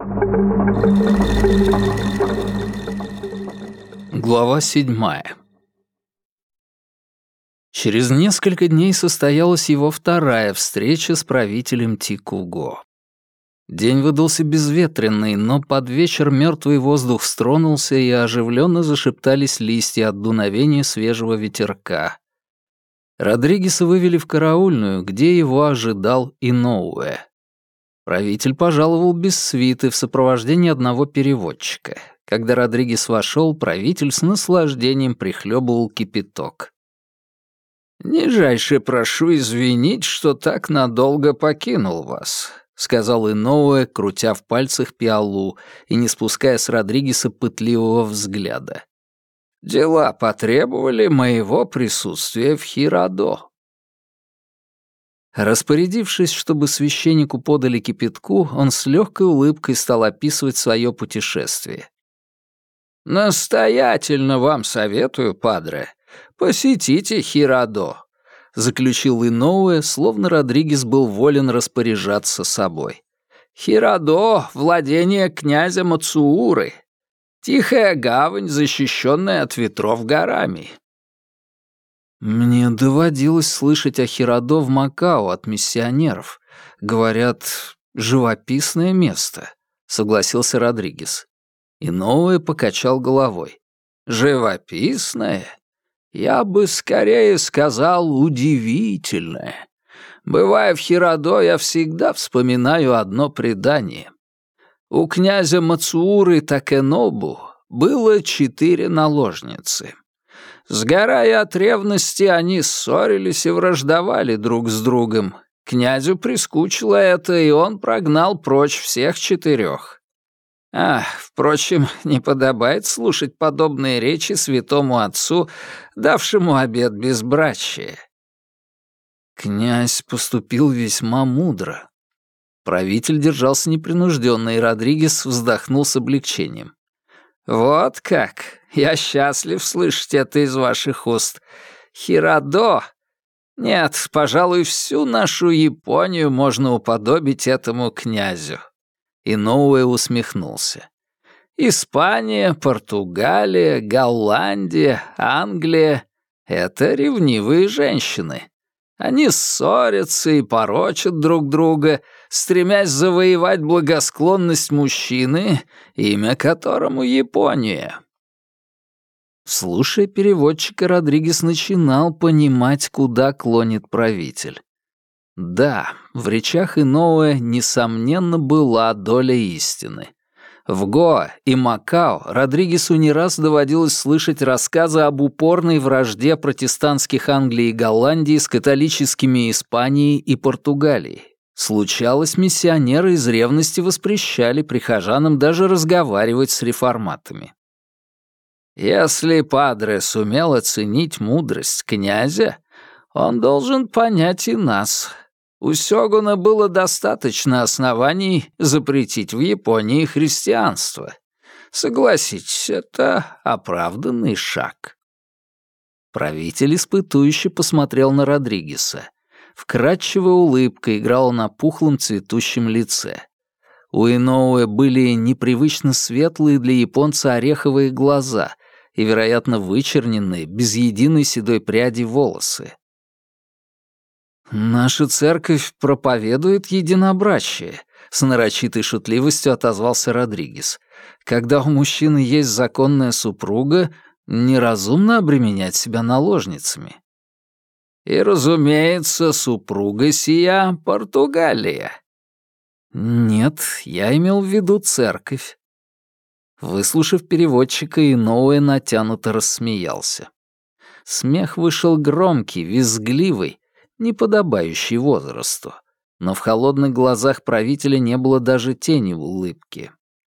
Глава 7. Через несколько дней состоялась его вторая встреча с правителем Тикуго. День выдался безветренный, но под вечер мертвый воздух стронулся, и оживленно зашептались листья от дуновения свежего ветерка. Родригеса вывели в караульную, где его ожидал Иноуэ. Правитель пожаловал без свиты в сопровождении одного переводчика. Когда Родригес вошел, правитель с наслаждением прихлебывал кипяток. «Нижайше прошу извинить, что так надолго покинул вас», — сказал Иноуэ, крутя в пальцах пиалу и не спуская с Родригеса пытливого взгляда. «Дела потребовали моего присутствия в Хирадо». Распорядившись, чтобы священнику подали кипятку, он с легкой улыбкой стал описывать свое путешествие. «Настоятельно вам советую, падре, посетите Хирадо», — заключил Иноуэ, словно Родригес был волен распоряжаться собой. «Хирадо — владение князя Мацууры. Тихая гавань, защищенная от ветров горами». «Мне доводилось слышать о Хирадо в Макао от миссионеров. Говорят, живописное место», — согласился Родригес. Иноуэ покачал головой. «Живописное? Я бы скорее сказал удивительное. Бывая в Хирадо, я всегда вспоминаю одно предание. У князя Мацууры Такенобу было 4 наложницы. Сгорая от ревности, они ссорились и враждовали друг с другом. Князю прискучило это, и он прогнал прочь всех 4. Впрочем, не подобает слушать подобные речи святому отцу, давшему обет безбрачия. Князь поступил весьма мудро. Правитель держался непринужденно, и Родригес вздохнул с облегчением. «Вот как! Я счастлив слышать это из ваших уст. Хирадо! Нет, пожалуй, всю нашу Японию можно уподобить этому князю». Иноуэ усмехнулся. «Испания, Португалия, Голландия, Англия — это ревнивые женщины. Они ссорятся и порочат друг друга, стремясь завоевать благосклонность мужчины, имя которому Япония». Слушая переводчика, Родригес начинал понимать, куда клонит правитель. Да, в речах Иноуэ, несомненно, была доля истины. В Гоа и Макао Родригесу не раз доводилось слышать рассказы об упорной вражде протестантских Англии и Голландии с католическими Испанией и Португалией. Случалось, миссионеры из ревности воспрещали прихожанам даже разговаривать с реформатами. Если падре сумел оценить мудрость князя, он должен понять и нас. У сёгуна было достаточно оснований запретить в Японии христианство. Согласитесь, это оправданный шаг. Правитель испытующе посмотрел на Родригеса. Вкрадчивая улыбка играла на пухлом цветущем лице. У Иноуэ были непривычно светлые для японца ореховые глаза и, вероятно, вычерненные, без единой седой пряди волосы. «Наша церковь проповедует единобрачие», — с нарочитой шутливостью отозвался Родригес. «Когда у мужчины есть законная супруга, неразумно обременять себя наложницами». «И, разумеется, супруга сия — Португалия». «Нет, я имел в виду церковь». Выслушав переводчика, Иноуэ натянуто рассмеялся. Смех вышел громкий, визгливый, не подобающий возрасту, но в холодных глазах правителя не было даже тени улыбки.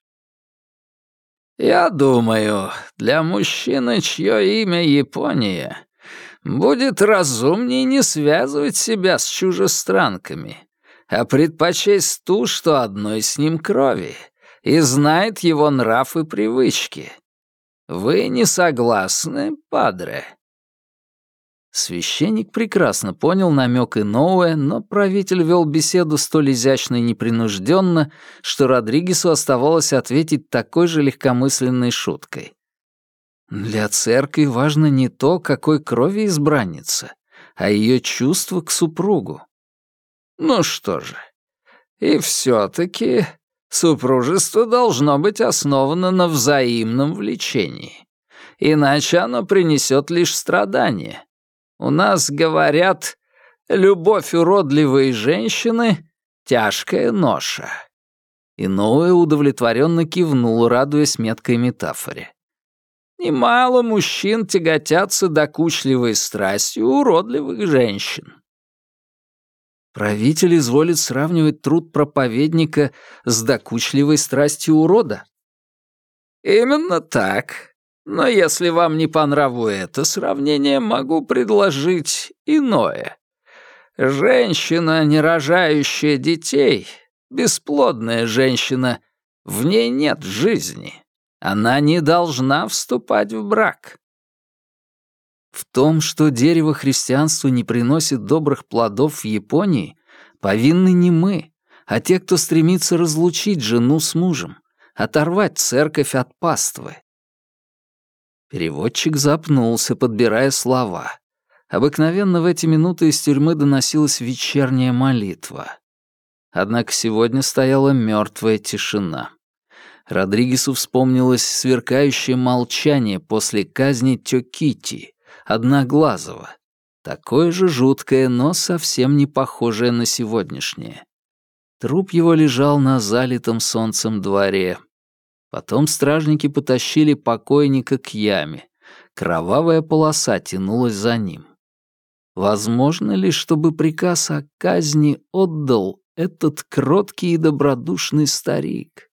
«Я думаю, для мужчины, чье имя Япония, будет разумнее не связывать себя с чужестранками, а предпочесть ту, что одной с ним крови, и знает его нрав и привычки. Вы не согласны, падре?» Священник прекрасно понял намек Иноуэ, но правитель вел беседу столь изящно и непринужденно, что Родригесу оставалось ответить такой же легкомысленной шуткой. Для церкви важно не то, какой крови избранница, а ее чувство к супругу. Ну что же, и все-таки супружество должно быть основано на взаимном влечении, иначе оно принесет лишь страдания. У нас говорят, любовь уродливой женщины — тяжкая ноша. Иноуэ удовлетворенно кивнул, радуясь меткой метафоре. Немало мужчин тяготятся докучливой страстью уродливых женщин. Правитель изволит сравнивать труд проповедника с докучливой страстью урода? Именно так. Но если вам не по нраву это сравнение, могу предложить иное. Женщина, не рожающая детей, бесплодная женщина, в ней нет жизни. Она не должна вступать в брак. В том, что дерево христианства не приносит добрых плодов в Японии, повинны не мы, а те, кто стремится разлучить жену с мужем, оторвать церковь от паствы. Переводчик запнулся, подбирая слова. Обыкновенно в эти минуты из тюрьмы доносилась вечерняя молитва. Однако сегодня стояла мертвая тишина. Родригесу вспомнилось сверкающее молчание после казни Тёкити, Одноглазого. Такое же жуткое, но совсем не похожее на сегодняшнее. Труп его лежал на залитом солнцем дворе. Потом стражники потащили покойника к яме. Кровавая полоса тянулась за ним. Возможно ли, чтобы приказ о казни отдал этот кроткий и добродушный старик?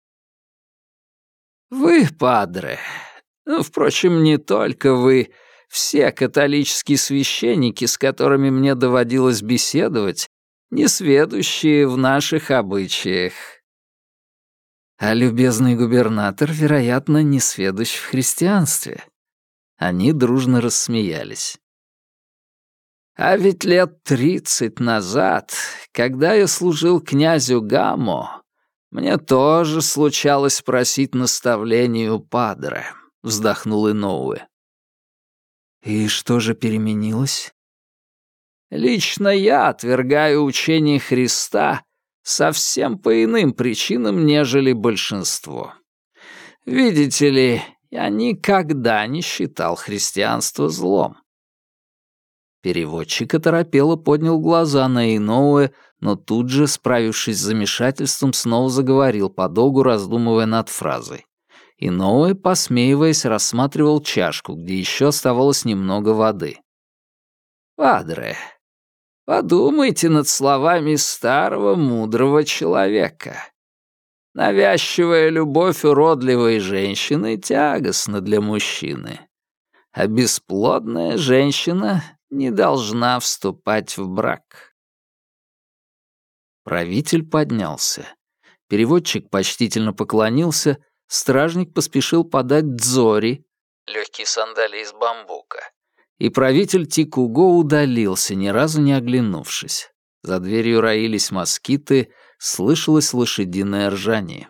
Вы, падре, впрочем, не только вы, все католические священники, с которыми мне доводилось беседовать, несведущие в наших обычаях. А любезный губернатор, вероятно, несведущ в христианстве. Они дружно рассмеялись. А ведь лет 30 назад, когда я служил князю Гамо, мне тоже случалось просить наставлений у падре, вздохнул Иноуэ. И что же переменилось? Лично я отвергаю учение Христа совсем по иным причинам, нежели большинство. Видите ли, я никогда не считал христианство злом. Переводчик оторопело поднял глаза на Иноуэ, но тут же, справившись с замешательством, снова заговорил, подолгу раздумывая над фразой. Иноуэ, посмеиваясь, рассматривал чашку, где еще оставалось немного воды. «Падре, подумайте над словами старого мудрого человека. Навязчивая любовь уродливой женщины тягостна для мужчины, а бесплодная женщина не должна вступать в брак». Правитель поднялся. Переводчик почтительно поклонился, стражник поспешил подать дзори, легкие сандалии из бамбука, и правитель Тикуго удалился, ни разу не оглянувшись. За дверью роились москиты, слышалось лошадиное ржание.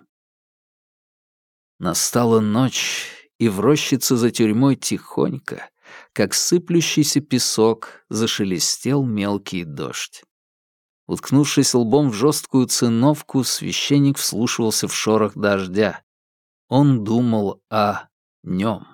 Настала ночь, и в рощице за тюрьмой тихонько, как сыплющийся песок, зашелестел мелкий дождь. Уткнувшись лбом в жесткую циновку, священник вслушивался в шорох дождя. Он думал о нем.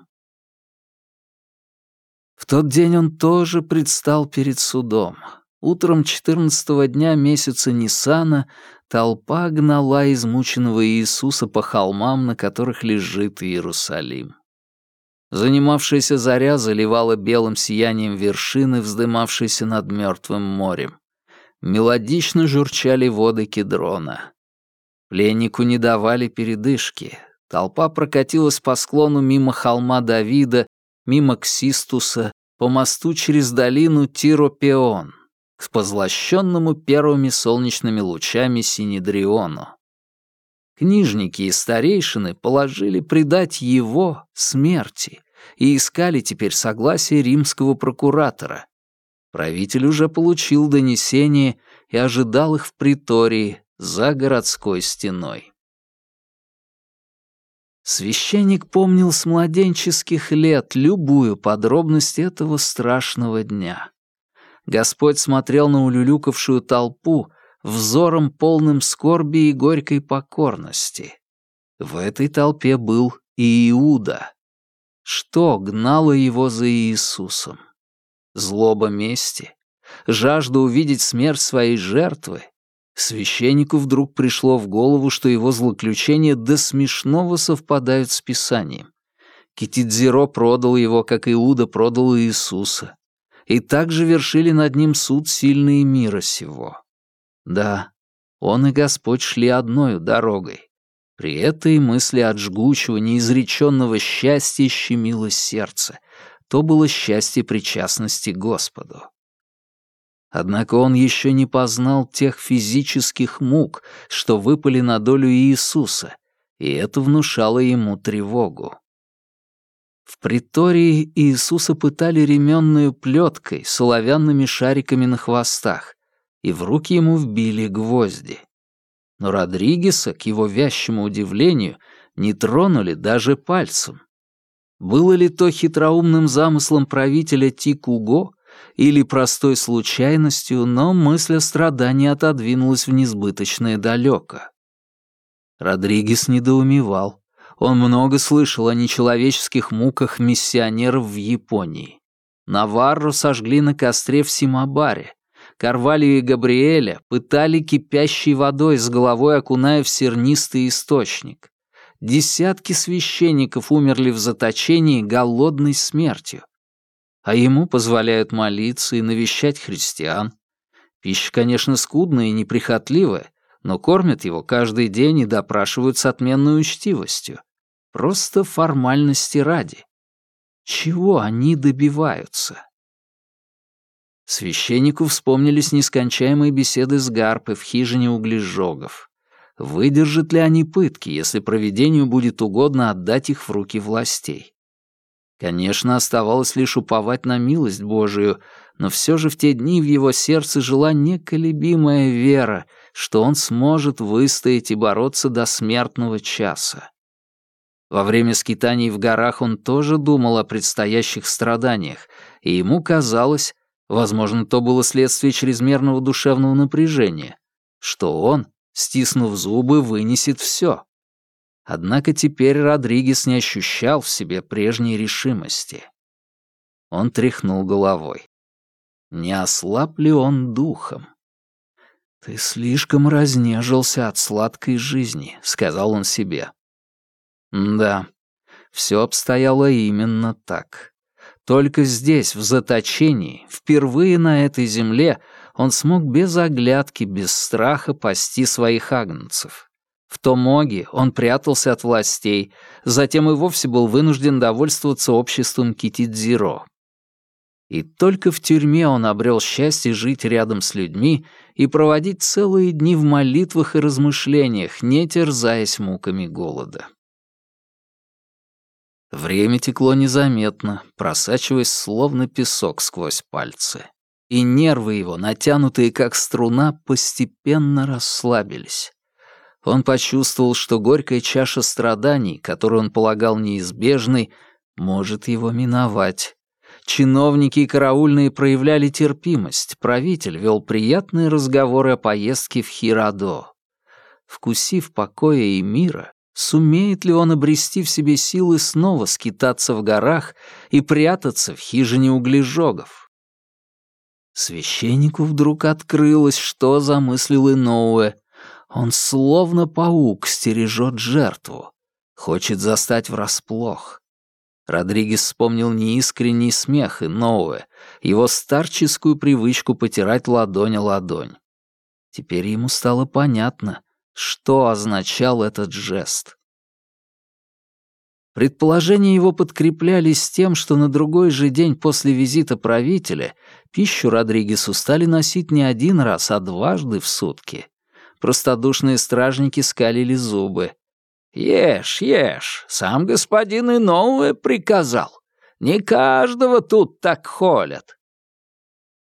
В тот день он тоже предстал перед судом. Утром 14-го дня месяца Ниссана толпа гнала измученного Иисуса по холмам, на которых лежит Иерусалим. Занимавшаяся заря заливала белым сиянием вершины, вздымавшиеся над мертвым морем. Мелодично журчали воды Кедрона. Пленнику не давали передышки. Толпа прокатилась по склону мимо холма Давида, мимо Ксистуса, по мосту через долину Тиропеон, к позлощенному первыми солнечными лучами Синедриону. Книжники и старейшины положили предать его смерти и искали теперь согласия римского прокуратора, Правитель уже получил донесение и ожидал их в притории за городской стеной. Священник помнил с младенческих лет любую подробность этого страшного дня. Господь смотрел на улюлюкавшую толпу взором полным скорби и горькой покорности. В этой толпе был и Иуда. Что гнало его за Иисусом? Злоба мести? Жажда увидеть смерть своей жертвы? Священнику вдруг пришло в голову, что его злоключения до смешного совпадают с Писанием. Китидзиро продал его, как Иуда продал Иисуса. И также вершили над ним суд сильные мира сего. Да, он и Господь шли одною дорогой. При этой мысли от жгучего, неизреченного счастья щемило сердце. То было счастье причастности к Господу. Однако он еще не познал тех физических мук, что выпали на долю Иисуса, и это внушало ему тревогу. В притории Иисуса пытали ременную плеткой с оловянными шариками на хвостах, и в руки ему вбили гвозди. Но Родригеса, к его вящему удивлению, не тронули даже пальцем. Было ли то хитроумным замыслом правителя Тикуго или простой случайностью, но мысль о страдании отодвинулась в несбыточное далеко. Родригес недоумевал. Он много слышал о нечеловеческих муках миссионеров в Японии. Наварро сожгли на костре в Симабаре. Карвалью и Габриэля пытали кипящей водой, с головой окуная в сернистый источник. Десятки священников умерли в заточении голодной смертью. А ему позволяют молиться и навещать христиан. Пища, конечно, скудная и неприхотливая, но кормят его каждый день и допрашивают с отменной учтивостью. Просто формальности ради. Чего они добиваются? Священнику вспомнились нескончаемые беседы с Гарпой в хижине углежогов. Выдержат ли они пытки, если провидению будет угодно отдать их в руки властей? Конечно, оставалось лишь уповать на милость Божию, но все же в те дни в его сердце жила неколебимая вера, что он сможет выстоять и бороться до смертного часа. Во время скитаний в горах он тоже думал о предстоящих страданиях, и ему казалось, возможно, то было следствие чрезмерного душевного напряжения, что он, стиснув зубы, вынесет все. Однако теперь Родригес не ощущал в себе прежней решимости. Он тряхнул головой. Не ослаб ли он духом? «Ты слишком разнежился от сладкой жизни», — сказал он себе. Да, все обстояло именно так. Только здесь, в заточении, впервые на этой земле, он смог без оглядки, без страха пасти своих агнцев. В Томоге он прятался от властей, затем и вовсе был вынужден довольствоваться обществом Китидзиро. И только в тюрьме он обрел счастье жить рядом с людьми и проводить целые дни в молитвах и размышлениях, не терзаясь муками голода. Время текло незаметно, просачиваясь словно песок сквозь пальцы. И нервы его, натянутые как струна, постепенно расслабились. Он почувствовал, что горькая чаша страданий, которую он полагал неизбежной, может его миновать. Чиновники и караульные проявляли терпимость, правитель вел приятные разговоры о поездке в Хирадо. Вкусив покоя и мира, сумеет ли он обрести в себе силы снова скитаться в горах и прятаться в хижине углежогов? Священнику вдруг открылось, что замыслил Иноуэ. Он словно паук стережет жертву, хочет застать врасплох. Родригес вспомнил неискренний смех Иноуэ, его старческую привычку потирать ладонь о ладонь. Теперь ему стало понятно, что означал этот жест. Предположения его подкреплялись тем, что на другой же день после визита правителя пищу Родригесу стали носить не один раз, а дважды в сутки. Простодушные стражники скалили зубы. «Ешь, ешь, сам господин Иноуэ приказал. Не каждого тут так холят».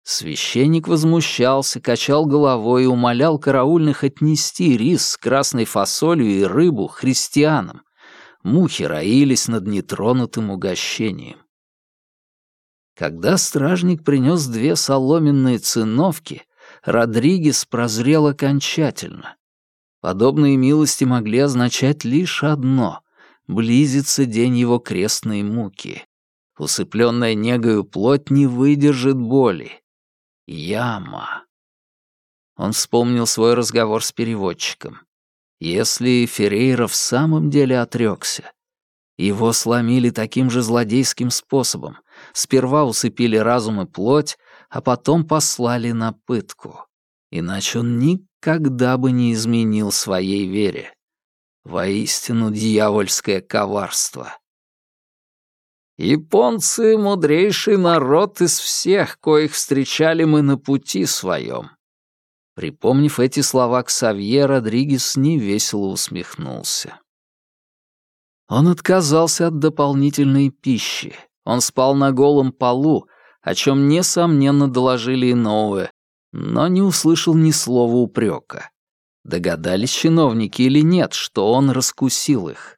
Священник возмущался, качал головой и умолял караульных отнести рис с красной фасолью и рыбу христианам. Мухи роились над нетронутым угощением. Когда стражник принес 2 соломенные циновки, Родригес прозрел окончательно. Подобные милости могли означать лишь одно — близится день его крестной муки. Усыпленная негою плоть не выдержит боли. Яма. Он вспомнил свой разговор с переводчиком. Если Феррейра в самом деле отрекся, его сломили таким же злодейским способом. Сперва усыпили разум и плоть, а потом послали на пытку. Иначе он никогда бы не изменил своей вере. Воистину дьявольское коварство. «Японцы — мудрейший народ из всех, коих встречали мы на пути своем». Припомнив эти слова Ксавье, Родригес невесело усмехнулся. Он отказался от дополнительной пищи. Он спал на голом полу, о чем, несомненно, доложили Иноуэ, но не услышал ни слова упрека. Догадались чиновники или нет, что он раскусил их.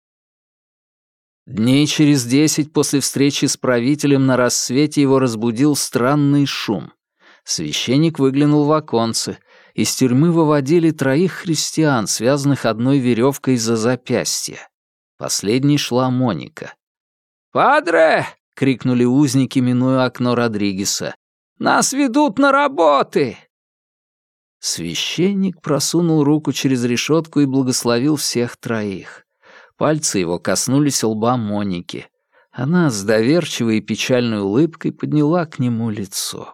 Дней через 10 после встречи с правителем на рассвете его разбудил странный шум. Священник выглянул в оконце. Из тюрьмы выводили 3 христиан, связанных одной веревкой за запястье. Последней шла Моника. «Падре!» — крикнули узники, минуя окно Родригеса. «Нас ведут на работы!» Священник просунул руку через решетку и благословил всех 3. Пальцы его коснулись лба Моники. Она с доверчивой и печальной улыбкой подняла к нему лицо.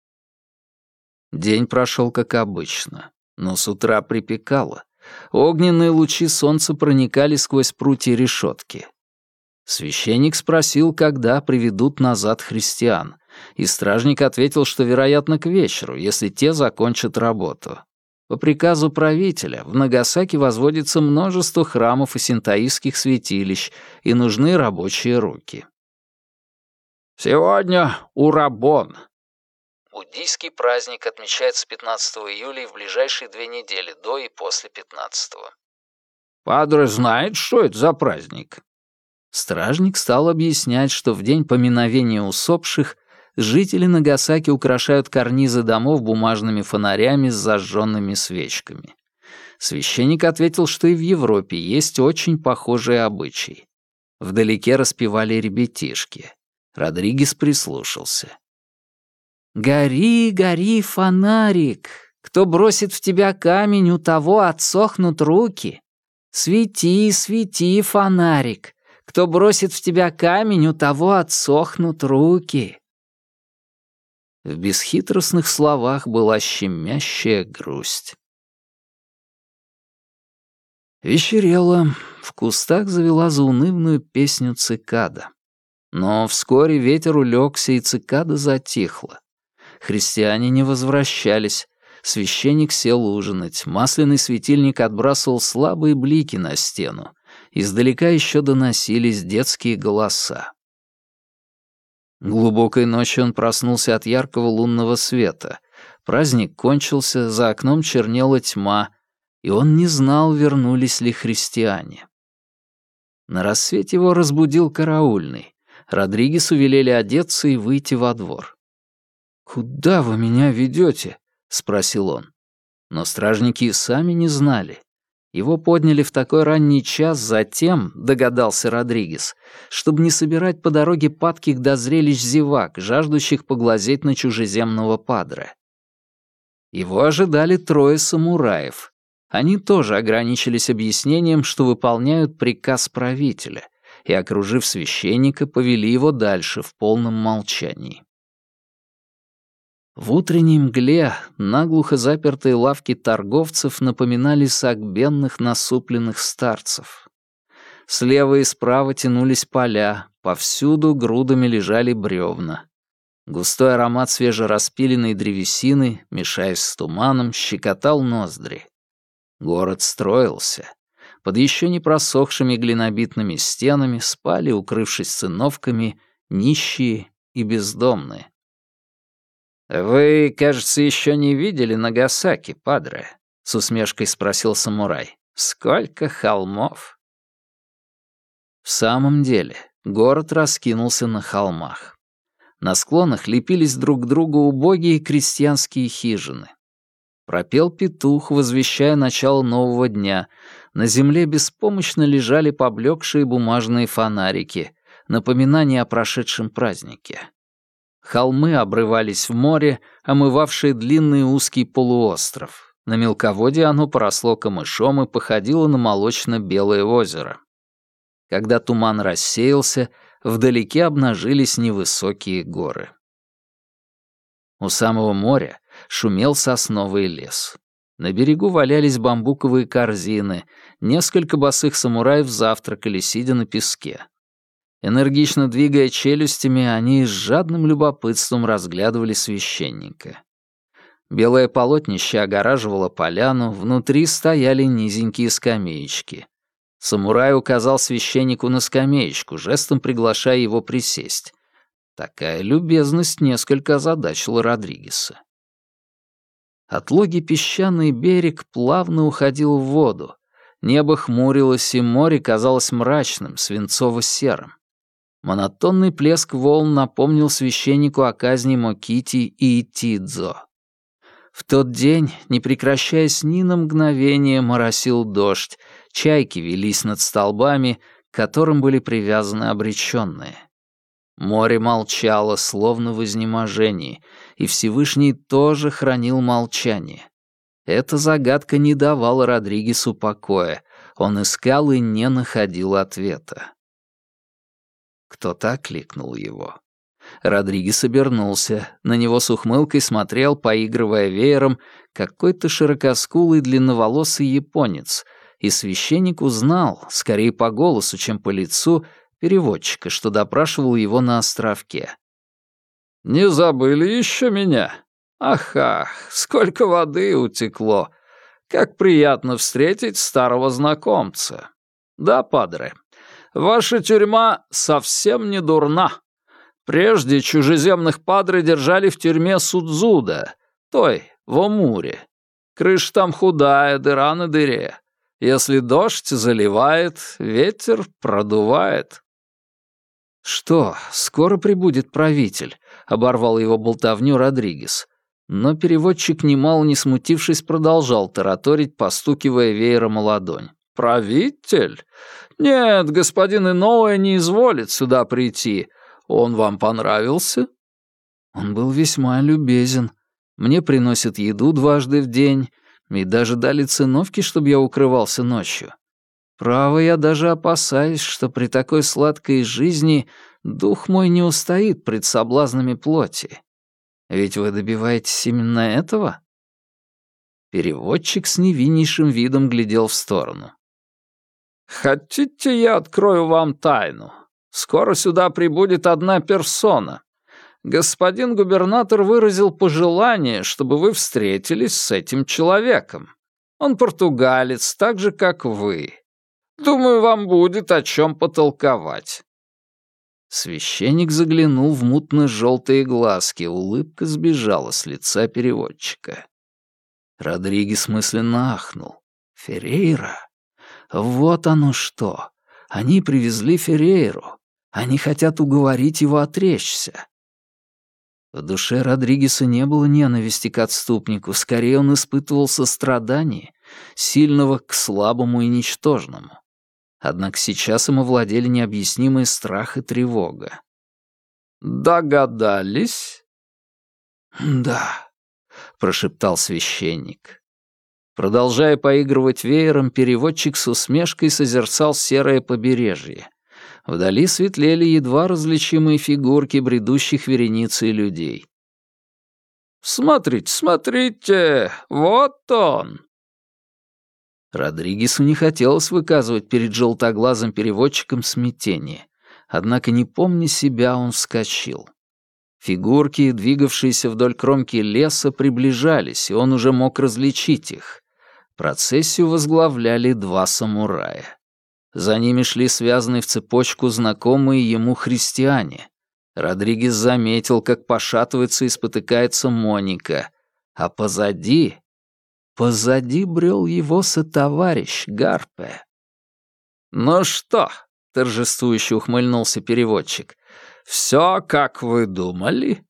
День прошел как обычно, но с утра припекало. Огненные лучи солнца проникали сквозь прутья решетки. Священник спросил, когда приведут назад христиан, и стражник ответил, что, вероятно, к вечеру, если те закончат работу. По приказу правителя в Нагасаки возводится множество храмов и синтоистских святилищ, и нужны рабочие руки. «Сегодня Урабон». Буддийский праздник отмечается 15 июля и в ближайшие 2 недели, до и после 15-го. «Падре знает, что это за праздник?» Стражник стал объяснять, что в день поминовения усопших жители Нагасаки украшают карнизы домов бумажными фонарями с зажженными свечками. Священник ответил, что и в Европе есть очень похожие обычаи. Вдалеке распевали ребятишки. Родригес прислушался. «Гори, гори, фонарик! Кто бросит в тебя камень, у того отсохнут руки. Свети, свети, фонарик! Кто бросит в тебя камень, у того отсохнут руки». В бесхитростных словах была щемящая грусть. Вечерело, в кустах завела заунывную песню цикада. Но вскоре ветер улегся, и цикада затихла. Христиане не возвращались. Священник сел ужинать. Масляный светильник отбрасывал слабые блики на стену. Издалека еще доносились детские голоса. Глубокой ночью он проснулся от яркого лунного света. Праздник кончился, за окном чернела тьма, и он не знал, вернулись ли христиане. На рассвете его разбудил караульный. Родригесу велели одеться и выйти во двор. «Куда вы меня ведете?» — спросил он. Но стражники и сами не знали. Его подняли в такой ранний час затем, догадался Родригес, чтобы не собирать по дороге падких до зрелищ зевак, жаждущих поглазеть на чужеземного падре. Его ожидали 3 самураев. Они тоже ограничились объяснением, что выполняют приказ правителя, и, окружив священника, повели его дальше в полном молчании. В утренней мгле наглухо запертые лавки торговцев напоминали согбенных насупленных старцев. Слева и справа тянулись поля, повсюду грудами лежали бревна. Густой аромат свежераспиленной древесины, мешаясь с туманом, щекотал ноздри. Город строился. Под еще не просохшими глинобитными стенами спали, укрывшись циновками, нищие и бездомные. «Вы, кажется, еще не видели Нагасаки, падре?» — с усмешкой спросил самурай. «Сколько холмов!» В самом деле, город раскинулся на холмах. На склонах лепились друг к другу убогие крестьянские хижины. Пропел петух, возвещая начало нового дня. На земле беспомощно лежали поблекшие бумажные фонарики, напоминание о прошедшем празднике. Холмы обрывались в море, омывавшее длинный узкий полуостров. На мелководье оно поросло камышом и походило на молочно-белое озеро. Когда туман рассеялся, вдалеке обнажились невысокие горы. У самого моря шумел сосновый лес. На берегу валялись бамбуковые корзины, несколько босых самураев завтракали, сидя на песке. Энергично двигая челюстями, они с жадным любопытством разглядывали священника. Белое полотнище огораживало поляну, внутри стояли низенькие скамеечки. Самурай указал священнику на скамеечку, жестом приглашая его присесть. Такая любезность несколько озадачила Родригеса. Отлогий песчаный берег плавно уходил в воду. Небо хмурилось, и море казалось мрачным, свинцово-серым. Монотонный плеск волн напомнил священнику о казни Мокити и Итидзо. В тот день, не прекращаясь ни на мгновение, моросил дождь, чайки велись над столбами, к которым были привязаны обреченные. Море молчало, словно в изнеможении, и Всевышний тоже хранил молчание. Эта загадка не давала Родригесу покоя, он искал и не находил ответа. Кто-то окликнул его. Родригес обернулся. На него с ухмылкой смотрел, поигрывая веером, какой-то широкоскулый длинноволосый японец, и священник узнал, скорее по голосу, чем по лицу, переводчика, что допрашивал его на островке. «Не забыли еще меня? Ах, сколько воды утекло! Как приятно встретить старого знакомца! Да, падре, ваша тюрьма совсем не дурна. Прежде чужеземных падре держали в тюрьме Судзуда, той, в Омуре. Крыша там худая, дыра на дыре. Если дождь заливает, ветер продувает». «Что, скоро прибудет правитель?» — оборвал его болтовню Родригес. Но переводчик, немало не смутившись, продолжал тараторить, постукивая веером о ладонь. «Правитель? Нет, господин Иноуэ не изволит сюда прийти. Он вам понравился?» «Он был весьма любезен. Мне приносят еду дважды в день, и даже дали циновки, чтобы я укрывался ночью. Право, я даже опасаюсь, что при такой сладкой жизни дух мой не устоит пред соблазнами плоти. Ведь вы добиваетесь именно этого?» Переводчик с невиннейшим видом глядел в сторону. «Хотите, я открою вам тайну? Скоро сюда прибудет одна персона. Господин губернатор выразил пожелание, чтобы вы встретились с этим человеком. Он португалец, так же, как вы. Думаю, вам будет о чем потолковать». Священник заглянул в мутно-желтые глазки, улыбка сбежала с лица переводчика. Родригес мысленно ахнул. «Феррейра? Вот оно что! Они привезли Феррейру. Они хотят уговорить его отречься». В душе Родригеса не было ненависти к отступнику, скорее он испытывал сострадание, сильного к слабому и ничтожному. Однако сейчас им овладели необъяснимый страх и тревога. «Догадались?» «Да», — прошептал священник. Продолжая поигрывать веером, переводчик с усмешкой созерцал серое побережье. Вдали светлели едва различимые фигурки бредущих вереницей людей. «Смотрите, смотрите, вот он!» Родригесу не хотелось выказывать перед желтоглазым переводчиком смятение. Однако, не помня себя, он вскочил. Фигурки, двигавшиеся вдоль кромки леса, приближались, и он уже мог различить их. Процессию возглавляли два самурая. За ними шли связанные в цепочку знакомые ему христиане. Родригес заметил, как пошатывается и спотыкается Моника, а позади брел его сотоварищ Гарпе. «Ну что?» — торжествующе ухмыльнулся переводчик. «Все, как вы думали?»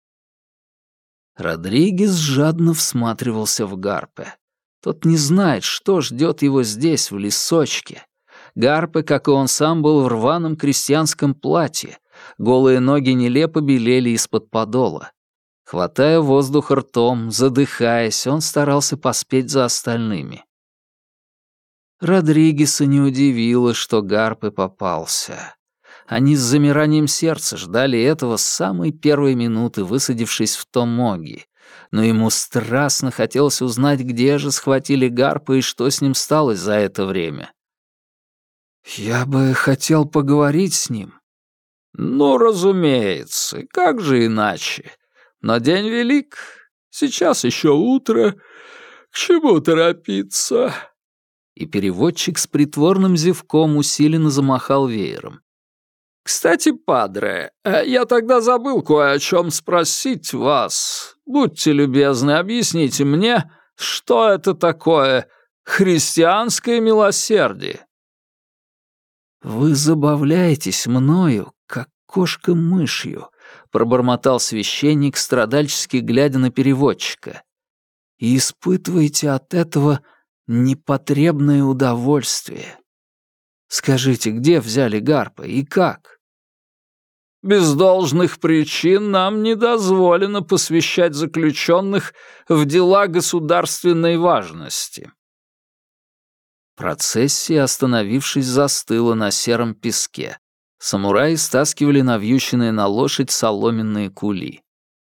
Родригес жадно всматривался в Гарпе. Тот не знает, что ждет его здесь, в лесочке. Гарпе, как и он сам, был в рваном крестьянском платье. Голые ноги нелепо белели из-под подола. Хватая воздух ртом, задыхаясь, он старался поспеть за остальными. Родригеса не удивило, что Гарпе попался. Они с замиранием сердца ждали этого с самой первой минуты, высадившись в Томоги. Но ему страстно хотелось узнать, где же схватили Гарпе и что с ним сталось за это время. «Я бы хотел поговорить с ним». «Ну, разумеется, как же иначе? Но день велик, сейчас еще утро, к чему торопиться?» И переводчик с притворным зевком усиленно замахал веером. «Кстати, падре, я тогда забыл кое о чем спросить вас. Будьте любезны, объясните мне, что это такое христианское милосердие?» «Вы забавляетесь мною, как кошка мышью», — пробормотал священник, страдальчески глядя на переводчика. «И испытываете от этого непотребное удовольствие. Скажите, где взяли Гарпе и как?» «Без должных причин нам не дозволено посвящать заключенных в дела государственной важности». Процессия, остановившись, застыла на сером песке. Самураи стаскивали навьюченные на лошадь соломенные кули.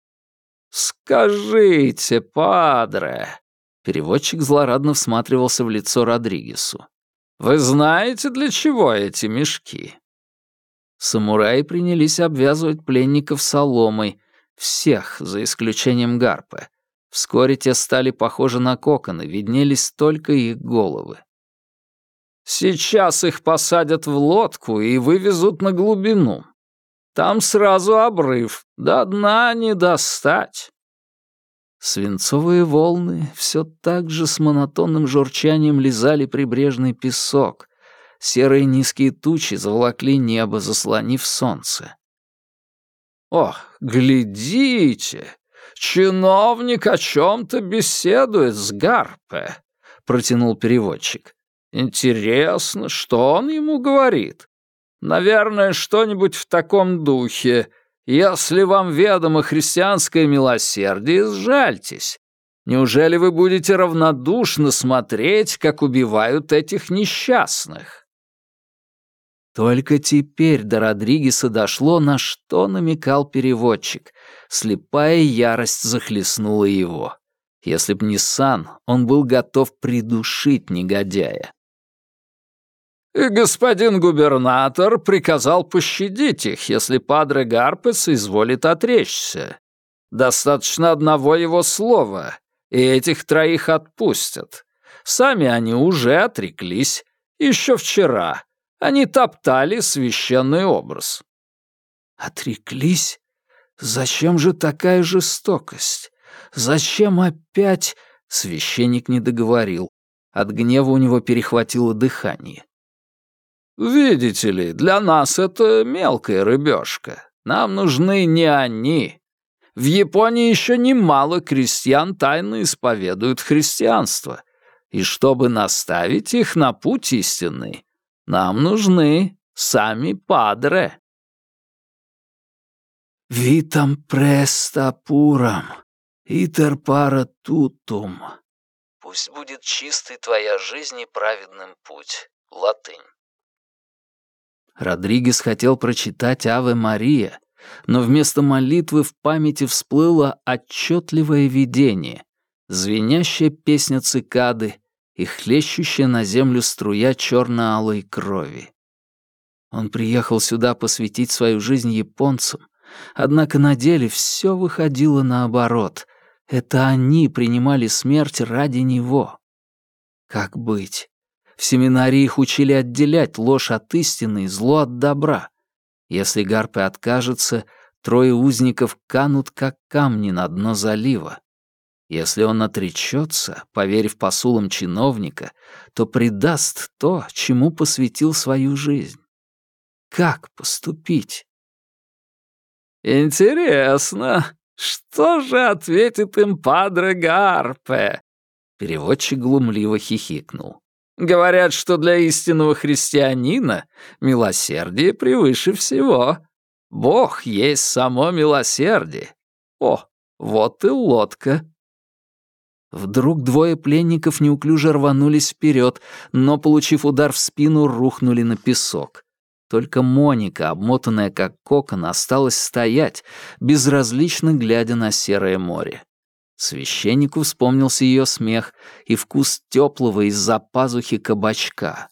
«Скажите, падре!» Переводчик злорадно всматривался в лицо Родригесу. «Вы знаете, для чего эти мешки?» Самураи принялись обвязывать пленников соломой, всех, за исключением Гарпе. Вскоре те стали похожи на коконы, виднелись только их головы. «Сейчас их посадят в лодку и вывезут на глубину. Там сразу обрыв, до дна не достать». Свинцовые волны все так же с монотонным журчанием лизали прибрежный песок. Серые низкие тучи заволокли небо, заслонив солнце. «Ох, глядите! Чиновник о чем-то беседует с Гарпе», — протянул переводчик. «Интересно, что он ему говорит? Наверное, что-нибудь в таком духе. Если вам ведомо христианское милосердие, сжальтесь. Неужели вы будете равнодушно смотреть, как убивают этих несчастных?» Только теперь до Родригеса дошло, на что намекал переводчик. Слепая ярость захлестнула его. Если б не Сан, он был готов придушить негодяя. «И господин губернатор приказал пощадить их, если падре Гарпе соизволит отречься. Достаточно одного его слова, и этих троих отпустят. Сами они уже отреклись. Еще вчера. Они топтали священный образ». «Отреклись? Зачем же такая жестокость? Зачем опять...» Священник не договорил. От гнева у него перехватило дыхание. «Видите ли, для нас это мелкая рыбешка. Нам нужны не они. В Японии еще немало крестьян тайно исповедуют христианство. И чтобы наставить их на путь истинный, нам нужны сами падре». «Витам преста пурам, итер пара тутум». «Пусть будет чистой твоя жизнь и праведным путь». Латынь. Родригес хотел прочитать «Аве Мария», но вместо молитвы в памяти всплыло отчетливое видение, звенящая песня цикады и хлещущая на землю струя черно-алой крови. Он приехал сюда посвятить свою жизнь японцам, однако на деле все выходило наоборот. Это они принимали смерть ради него. Как быть? В семинарии их учили отделять ложь от истины и зло от добра. Если Гарпе откажется, Трое узников канут, как камни на дно залива. Если он отречется, поверив посулам чиновника, то предаст то, чему посвятил свою жизнь. Как поступить? «Интересно, что же ответит им падре Гарпе?» Переводчик глумливо хихикнул. «Говорят, что для истинного христианина милосердие превыше всего. Бог есть само милосердие. О, вот и лодка». Вдруг двое пленников неуклюже рванулись вперед, но, получив удар в спину, рухнули на песок. Только Моника, обмотанная как кокон, осталась стоять, безразлично глядя на серое море. Священнику вспомнился ее смех и вкус теплого из-за пазухи кабачка.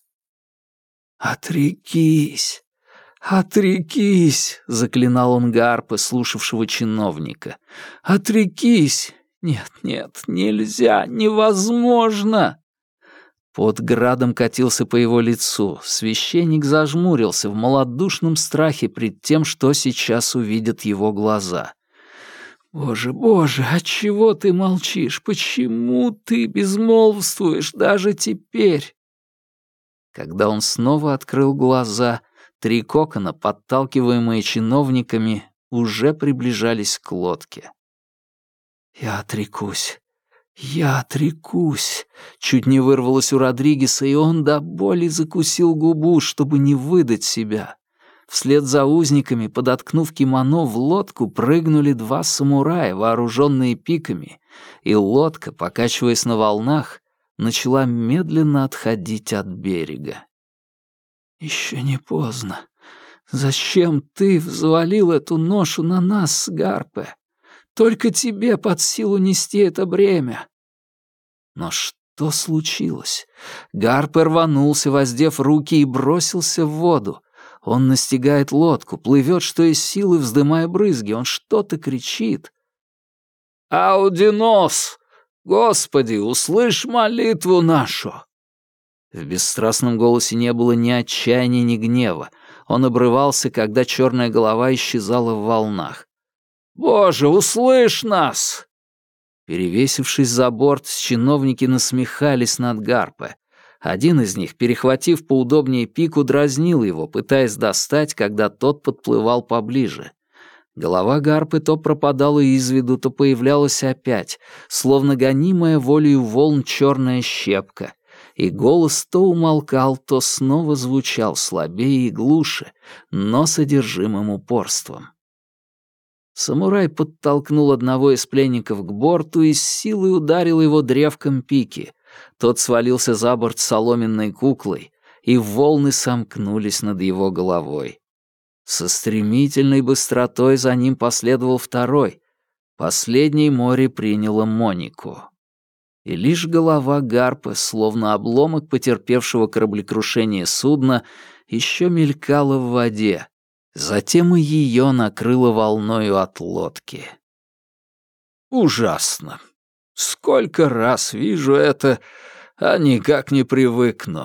«Отрекись! Отрекись!» — заклинал он Гарпе, слушавшего чиновника. «Отрекись! Нет, нет, нельзя, невозможно!» Под градом катился по его лицу. Священник зажмурился в малодушном страхе пред тем, что сейчас увидят его глаза. «Боже, Боже, отчего ты молчишь? Почему ты безмолвствуешь даже теперь?» Когда он снова открыл глаза, три кокона, подталкиваемые чиновниками, уже приближались к лодке. «Я отрекусь. «Я отрекусь!» Чуть не вырвалось у Родригеса, и он до боли закусил губу, чтобы не выдать себя. Вслед за узниками, подоткнув кимоно, в лодку прыгнули два самурая, вооруженные пиками, и лодка, покачиваясь на волнах, начала медленно отходить от берега. «Еще не поздно. Зачем ты взвалил эту ношу на нас, Гарпе? Только тебе под силу нести это бремя». Но что случилось? Гарпе рванулся, воздев руки, и бросился в воду. Он настигает лодку, плывет, что из силы, вздымая брызги. Он что-то кричит. «Аудинос! Господи, услышь молитву нашу!» В бесстрастном голосе не было ни отчаяния, ни гнева. Он обрывался, когда черная голова исчезала в волнах. «Боже, услышь нас!» Перевесившись за борт, чиновники насмехались над Гарпе. Один из них, перехватив поудобнее пику, дразнил его, пытаясь достать, когда тот подплывал поближе. Голова Гарпы то пропадала из виду, то появлялась опять, словно гонимая волею волн черная щепка, и голос то умолкал, то снова звучал слабее и глуше, но с одержимым упорством. Самурай подтолкнул одного из пленников к борту и с силой ударил его древком пики. Тот свалился за борт соломенной куклой, и волны сомкнулись над его головой. Со стремительной быстротой за ним последовал второй. Последней море приняло Монику. И лишь голова Гарпы, словно обломок потерпевшего кораблекрушение судна, еще мелькала в воде. Затем и ее накрыло волною от лодки. «Ужасно! Сколько раз вижу это, а никак не привыкну.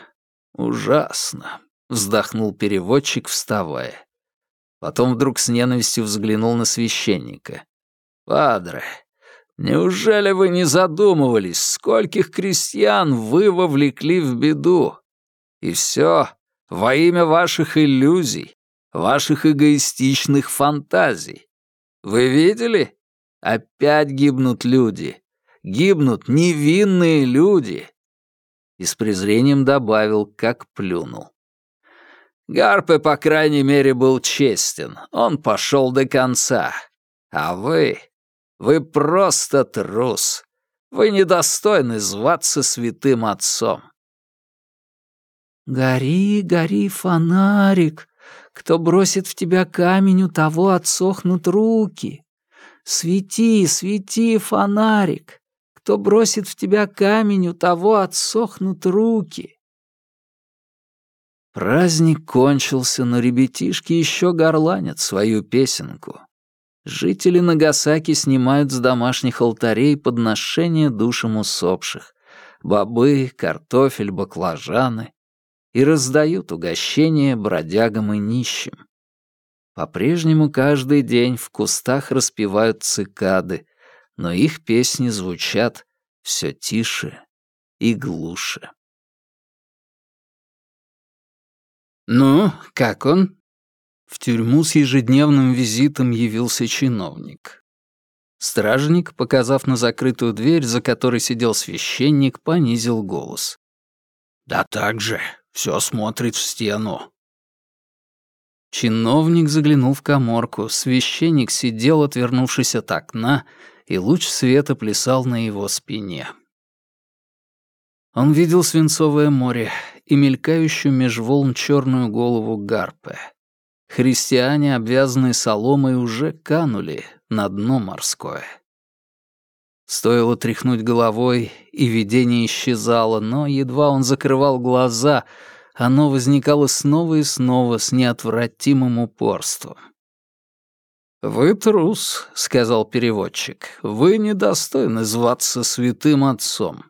Ужасно!» — вздохнул переводчик, вставая. Потом вдруг с ненавистью взглянул на священника. «Падре, неужели вы не задумывались, скольких крестьян вы вовлекли в беду? И все во имя ваших иллюзий, ваших эгоистичных фантазий. Вы видели? Опять гибнут люди. Гибнут невинные люди». И с презрением добавил, как плюнул. «Гарпе, по крайней мере, был честен. Он пошел до конца. А вы просто трус. Вы недостойны зваться святым отцом». «Гори, гори, фонарик. Кто бросит в тебя камень, у того отсохнут руки. Свети, свети, фонарик. Кто бросит в тебя камень, у того отсохнут руки». Праздник кончился, но ребятишки еще горланят свою песенку. Жители Нагасаки снимают с домашних алтарей подношения душам усопших, бобы, картофель, баклажаны, и раздают угощения бродягам и нищим. По-прежнему каждый день в кустах распевают цикады, но их песни звучат все тише и глуше. «Ну, как он?» В тюрьму с ежедневным визитом явился чиновник. Стражник, показав на закрытую дверь, за которой сидел священник, понизил голос. «Да так же, все смотрит в стену». Чиновник заглянул в каморку, священник сидел, отвернувшись от окна, и луч света плясал на его спине. Он видел свинцовое море и мелькающую меж волн черную голову гарпы. Христиане, обвязанные соломой, уже канули на дно морское. Стоило тряхнуть головой, и видение исчезало, но едва он закрывал глаза, оно возникало снова и снова с неотвратимым упорством. «Вы трус», — сказал переводчик, — «вы недостойны зваться святым отцом».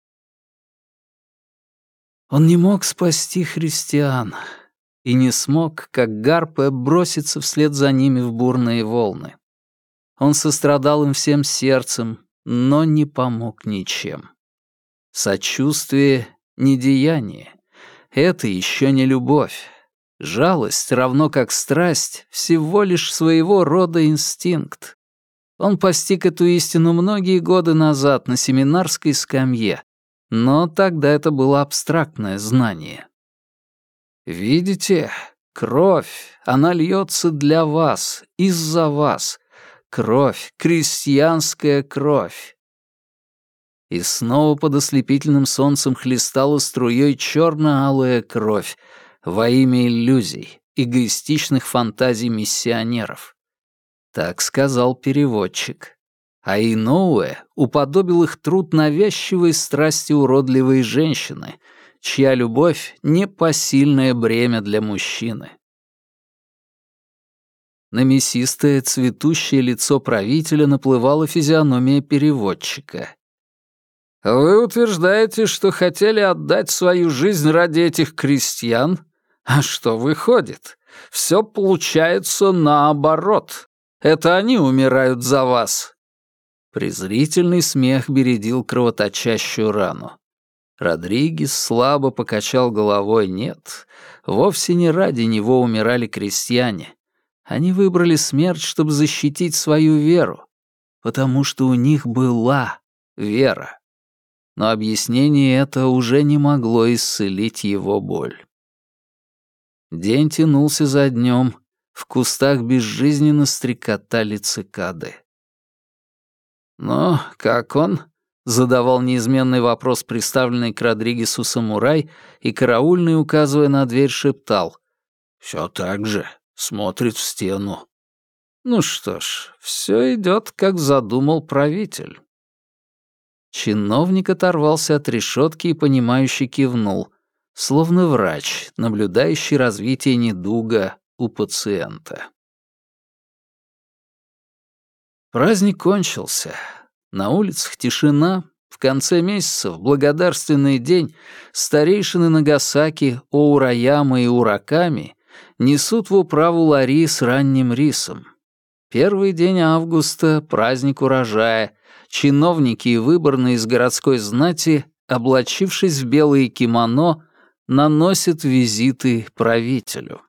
Он не мог спасти христиан и не смог, как гарпа, броситься вслед за ними в бурные волны. Он сострадал им всем сердцем, но не помог ничем. Сочувствие — не деяние. Это еще не любовь. Жалость, равно как страсть, всего лишь своего рода инстинкт. Он постиг эту истину многие годы назад на семинарской скамье, но тогда это было абстрактное знание. Видите, кровь, она льется для вас, из-за вас. Кровь, крестьянская кровь. И снова под ослепительным солнцем хлестала струей черно-алая кровь во имя иллюзий, эгоистичных фантазий миссионеров. Так сказал переводчик. А Иноуэ уподобил их труд навязчивой страсти уродливой женщины, чья любовь — непосильное бремя для мужчины. На мясистое, цветущее лицо правителя наплывала физиономия переводчика. «Вы утверждаете, что хотели отдать свою жизнь ради этих крестьян? А что выходит? Все получается наоборот. Это они умирают за вас». Презрительный смех бередил кровоточащую рану. Родригес слабо покачал головой. Нет, вовсе не ради него умирали крестьяне. Они выбрали смерть, чтобы защитить свою веру, потому что у них была вера. Но объяснение это уже не могло исцелить его боль. День тянулся за днем, в кустах безжизненно стрекотали цикады. «Ну, как он?» — задавал неизменный вопрос приставленный к Родригесу самурай, и караульный, указывая на дверь, шептал. «Все так же, смотрит в стену». Ну что ж, все идет, как задумал правитель. Чиновник оторвался от решетки и, понимающе кивнул, словно врач, наблюдающий развитие недуга у пациента. Праздник кончился. На улицах тишина. В конце месяца, в благодарственный день, старейшины Нагасаки, Оураяма и Ураками несут в управу лари с ранним рисом. Первый день августа — праздник урожая. Чиновники и выборные из городской знати, облачившись в белые кимоно, наносят визиты правителю.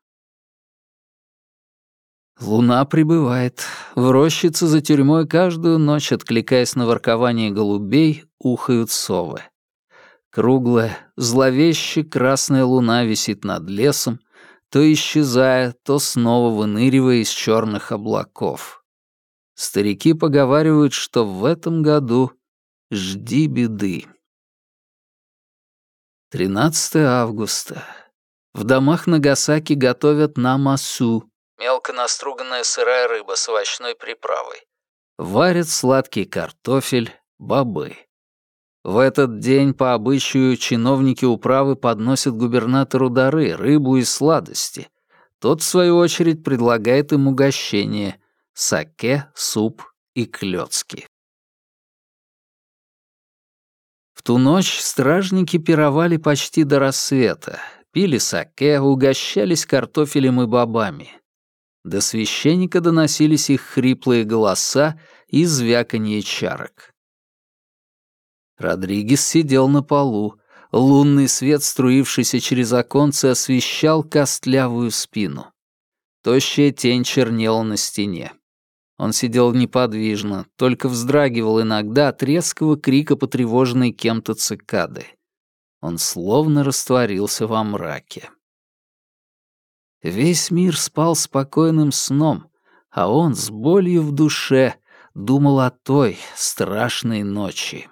Луна прибывает. В рощице за тюрьмой каждую ночь, откликаясь на воркование голубей, ухают совы. Круглая, зловеще красная луна висит над лесом, то исчезая, то снова выныривая из черных облаков. Старики поговаривают, что в этом году жди беды. 13 августа. В домах Нагасаки готовят намасу. Мелко наструганная сырая рыба с овощной приправой. Варят сладкий картофель, бобы. В этот день, по обычаю, чиновники управы подносят губернатору дары, рыбу и сладости. Тот, в свою очередь, предлагает им угощение — саке, суп и клёцки. В ту ночь стражники пировали почти до рассвета, пили саке, угощались картофелем и бобами. До священника доносились их хриплые голоса и звяканье чарок. Родригес сидел на полу. Лунный свет, струившийся через оконце, освещал костлявую спину. Тощая тень чернела на стене. Он сидел неподвижно, только вздрагивал иногда от резкого крика, потревоженной кем-то цикады. Он словно растворился во мраке. Весь мир спал спокойным сном, а он с болью в душе думал о той страшной ночи.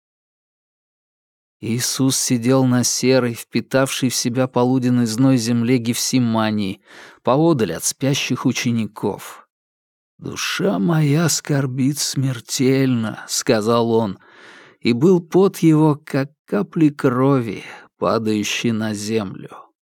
Иисус сидел на серой, впитавшей в себя полуденный зной земле Гефсимании, поодаль от спящих учеников. «Душа моя скорбит смертельно», — сказал он, и был пот его, как капли крови, падающие на землю.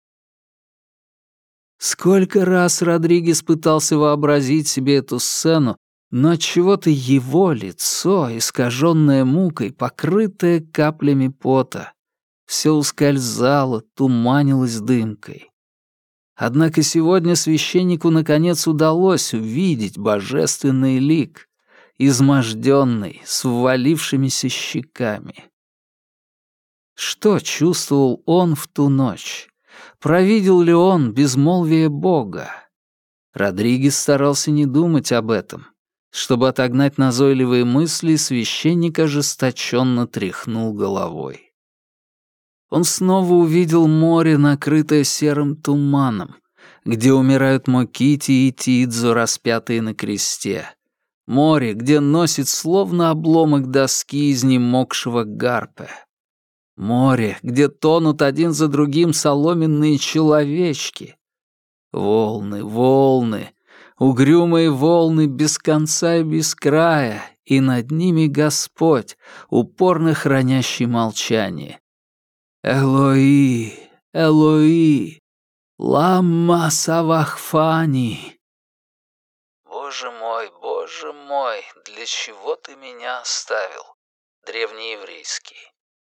Сколько раз Родригес пытался вообразить себе эту сцену, но отчего-то его лицо, искаженное мукой, покрытое каплями пота, все ускользало, туманилось дымкой. Однако сегодня священнику наконец удалось увидеть божественный лик, изможденный, с ввалившимися щеками. Что чувствовал он в ту ночь? Провидел ли он безмолвие Бога? Родригес старался не думать об этом. Чтобы отогнать назойливые мысли, священник ожесточенно тряхнул головой. Он снова увидел море, накрытое серым туманом, где умирают Мокити и Тидзо, распятые на кресте. Море, где носит словно обломок доски изнемогшего гарпе. Море, где тонут один за другим соломенные человечки. Волны, волны, угрюмые волны без конца и без края, и над ними Господь, упорно хранящий молчание. Элои, Элои, ламма савахфани. Боже мой, для чего ты меня оставил? Древнееврейский.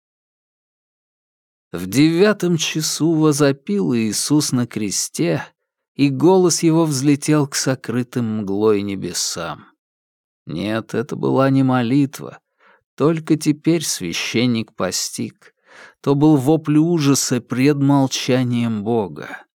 В 9 часу возопил Иисус на кресте, и голос его взлетел к сокрытым мглой небесам. Нет, это была не молитва, только теперь священник постиг. То был вопль ужаса пред молчанием Бога.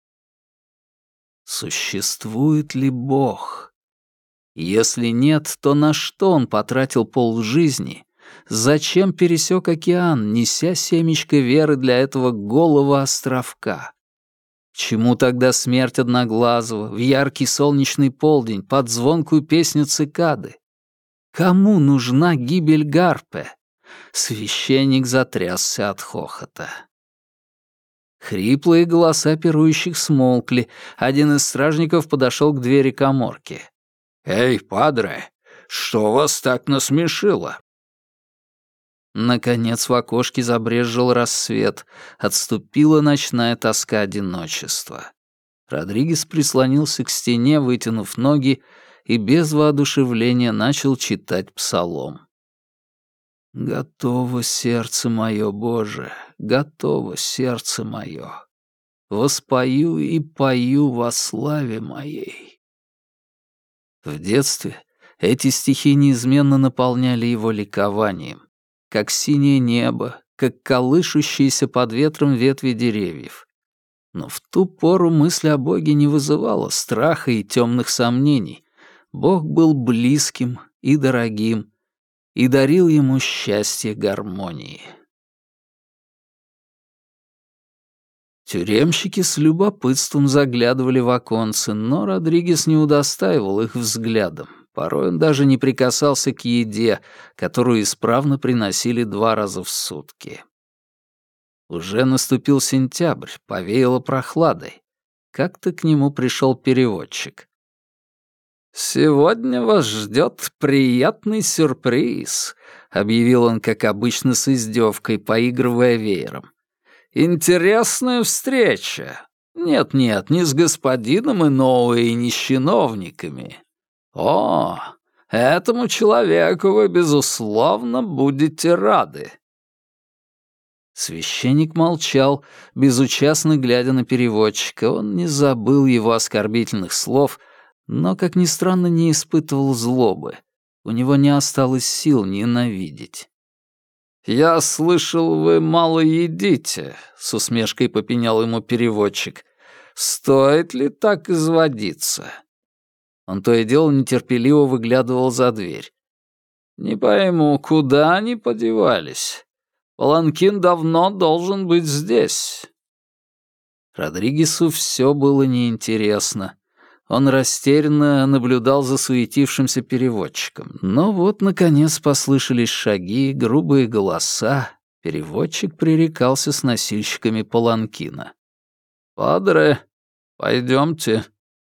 Существует ли Бог? Если нет, то на что он потратил полжизни? Зачем пересек океан, неся семечко веры для этого голого островка? Чему тогда смерть Одноглазого в яркий солнечный полдень под звонкую песню цикады? Кому нужна гибель Гарпе? Священник затрясся от хохота. Хриплые голоса пирующих смолкли. Один из стражников подошел к двери каморки. «Эй, падре, что вас так насмешило?» Наконец в окошке забрезжил рассвет, отступила ночная тоска одиночества. Родригес прислонился к стене, вытянув ноги, и без воодушевления начал читать псалом. «Готово сердце мое, Боже, готово сердце мое. Воспою и пою во славе моей». В детстве эти стихи неизменно наполняли его ликованием, как синее небо, как колышущиеся под ветром ветви деревьев. Но в ту пору мысль о Боге не вызывала страха и темных сомнений. Бог был близким и дорогим и дарил ему счастье гармонии. Тюремщики с любопытством заглядывали в оконцы, но Родригес не удостаивал их взглядом. Порой он даже не прикасался к еде, которую исправно приносили 2 раза в сутки. Уже наступил сентябрь, повеяло прохладой. Как-то к нему пришел переводчик. «Сегодня вас ждет приятный сюрприз», — объявил он, как обычно, с издевкой, поигрывая веером. «Интересная встреча. Нет-нет, не с господином Иноуэ и не с чиновниками. О, этому человеку вы, безусловно, будете рады». Священник молчал, безучастно глядя на переводчика. Он не забыл его оскорбительных слов, но, как ни странно, не испытывал злобы. У него не осталось сил ненавидеть. «Я слышал, вы мало едите», — с усмешкой попенял ему переводчик. «Стоит ли так изводиться?» Он то и дело нетерпеливо выглядывал за дверь. «Не пойму, куда они подевались? Паланкин давно должен быть здесь». Родригесу все было неинтересно. Он растерянно наблюдал за суетившимся переводчиком. Но вот, наконец, послышались шаги, грубые голоса. Переводчик пререкался с носильщиками паланкина. «Падре, пойдемте».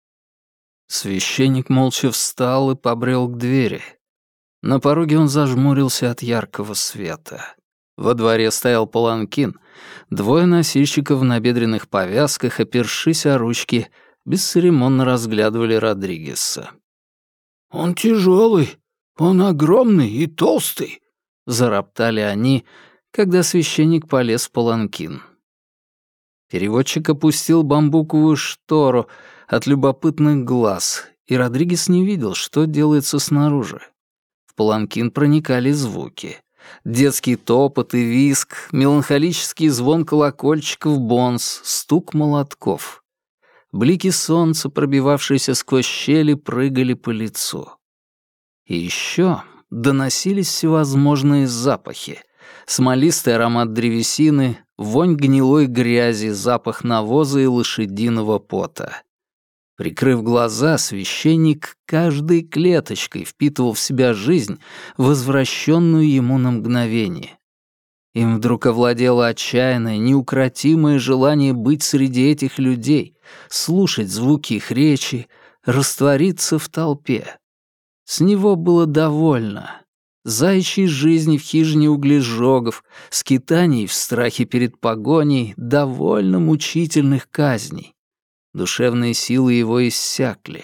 Священник молча встал и побрел к двери. На пороге он зажмурился от яркого света. Во дворе стоял паланкин. Двое носильщиков в набедренных повязках, опершись о ручки, бесцеремонно разглядывали Родригеса. «Он тяжелый, он огромный и толстый», — зароптали они, когда священник полез в паланкин. Переводчик опустил бамбуковую штору от любопытных глаз, и Родригес не видел, что делается снаружи. В паланкин проникали звуки. Детский топот и визг, меланхолический звон колокольчиков бонс, стук молотков. Блики солнца, пробивавшиеся сквозь щели, прыгали по лицу. И еще доносились всевозможные запахи. Смолистый аромат древесины, вонь гнилой грязи, запах навоза и лошадиного пота. Прикрыв глаза, священник каждой клеточкой впитывал в себя жизнь, возвращенную ему на мгновение. Им вдруг овладело отчаянное, неукротимое желание быть среди этих людей, слушать звуки их речи, раствориться в толпе. С него было довольно. Заячьей жизни в хижине углежогов, скитаний в страхе перед погоней, довольно мучительных казней. Душевные силы его иссякли.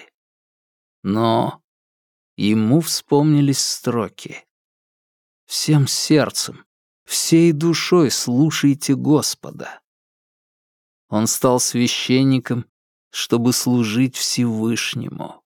Но ему вспомнились строки. «Всем сердцем, всей душой слушайте Господа». Он стал священником, чтобы служить Всевышнему.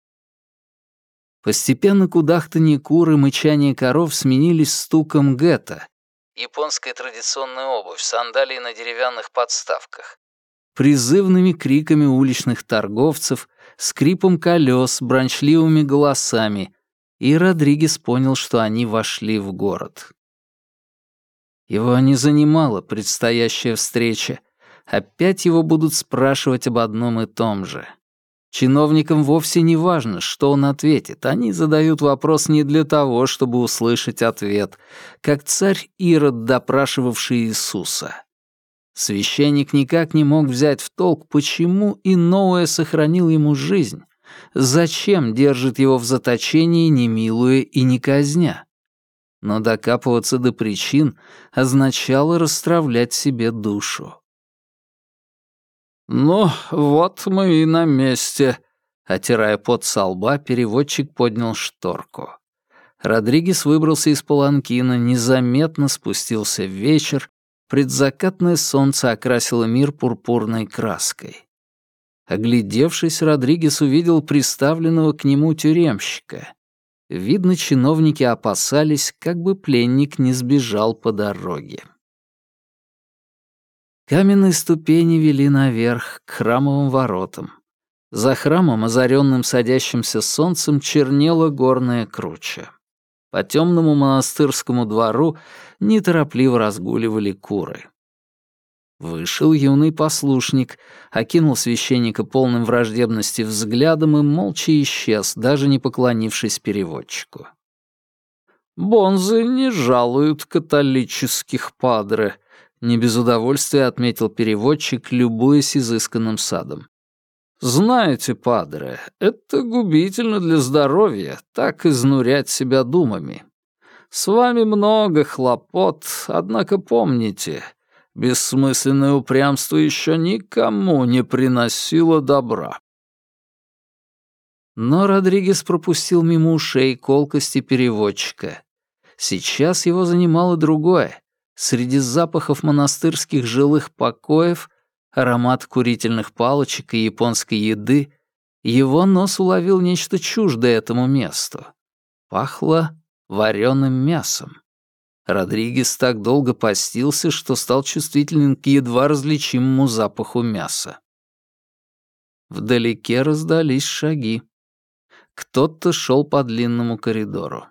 Постепенно кудахтанье кур и мычание коров сменились стуком гетто, японская традиционная обувь, сандалии на деревянных подставках, призывными криками уличных торговцев, скрипом колес, бранчливыми голосами, и Родригес понял, что они вошли в город. Его не занимала предстоящая встреча. Опять его будут спрашивать об одном и том же. Чиновникам вовсе не важно, что он ответит. Они задают вопрос не для того, чтобы услышать ответ, как царь Ирод, допрашивавший Иисуса. Священник никак не мог взять в толк, почему Иноуэ сохранил ему жизнь, зачем держит его в заточении, не милуя и не казня. Но докапываться до причин означало расстравлять себе душу. «Ну, вот мы и на месте», — отирая пот со лба, переводчик поднял шторку. Родригес выбрался из паланкина, незаметно спустился в вечер, предзакатное солнце окрасило мир пурпурной краской. Оглядевшись, Родригес увидел приставленного к нему тюремщика. Видно, чиновники опасались, как бы пленник не сбежал по дороге. Каменные ступени вели наверх, к храмовым воротам. За храмом, озаренным садящимся солнцем, чернела горная круча. По темному монастырскому двору неторопливо разгуливали куры. Вышел юный послушник, окинул священника полным враждебности взглядом и молча исчез, даже не поклонившись переводчику. «Бонзы не жалуют католических падре», — не без удовольствия отметил переводчик, любуясь изысканным садом. «Знаете, падре, это губительно для здоровья, так изнурять себя думами. С вами много хлопот, однако помните, бессмысленное упрямство еще никому не приносило добра». Но Родригес пропустил мимо ушей колкости переводчика. Сейчас его занимало другое. Среди запахов монастырских жилых покоев, аромат курительных палочек и японской еды Его нос уловил нечто чуждое этому месту. Пахло вареным мясом. Родригес так долго постился, что стал чувствителен к едва различимому запаху мяса. Вдалеке раздались шаги. Кто-то шел по длинному коридору.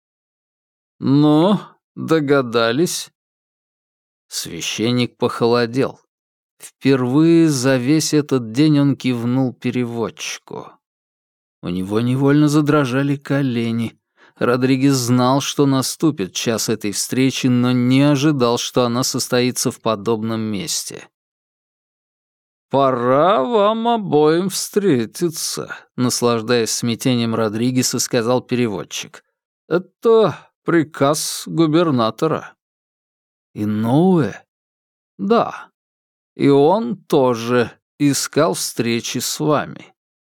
«Ну, догадались?» Священник похолодел. Впервые за весь этот день он кивнул переводчику. У него невольно задрожали колени. Родригес знал, что наступит час этой встречи, но не ожидал, что она состоится в подобном месте. «Пора вам обоим встретиться», — наслаждаясь смятением Родригеса, сказал переводчик. «Это приказ губернатора». «Иноуэ?» «Да. И он тоже искал встречи с вами».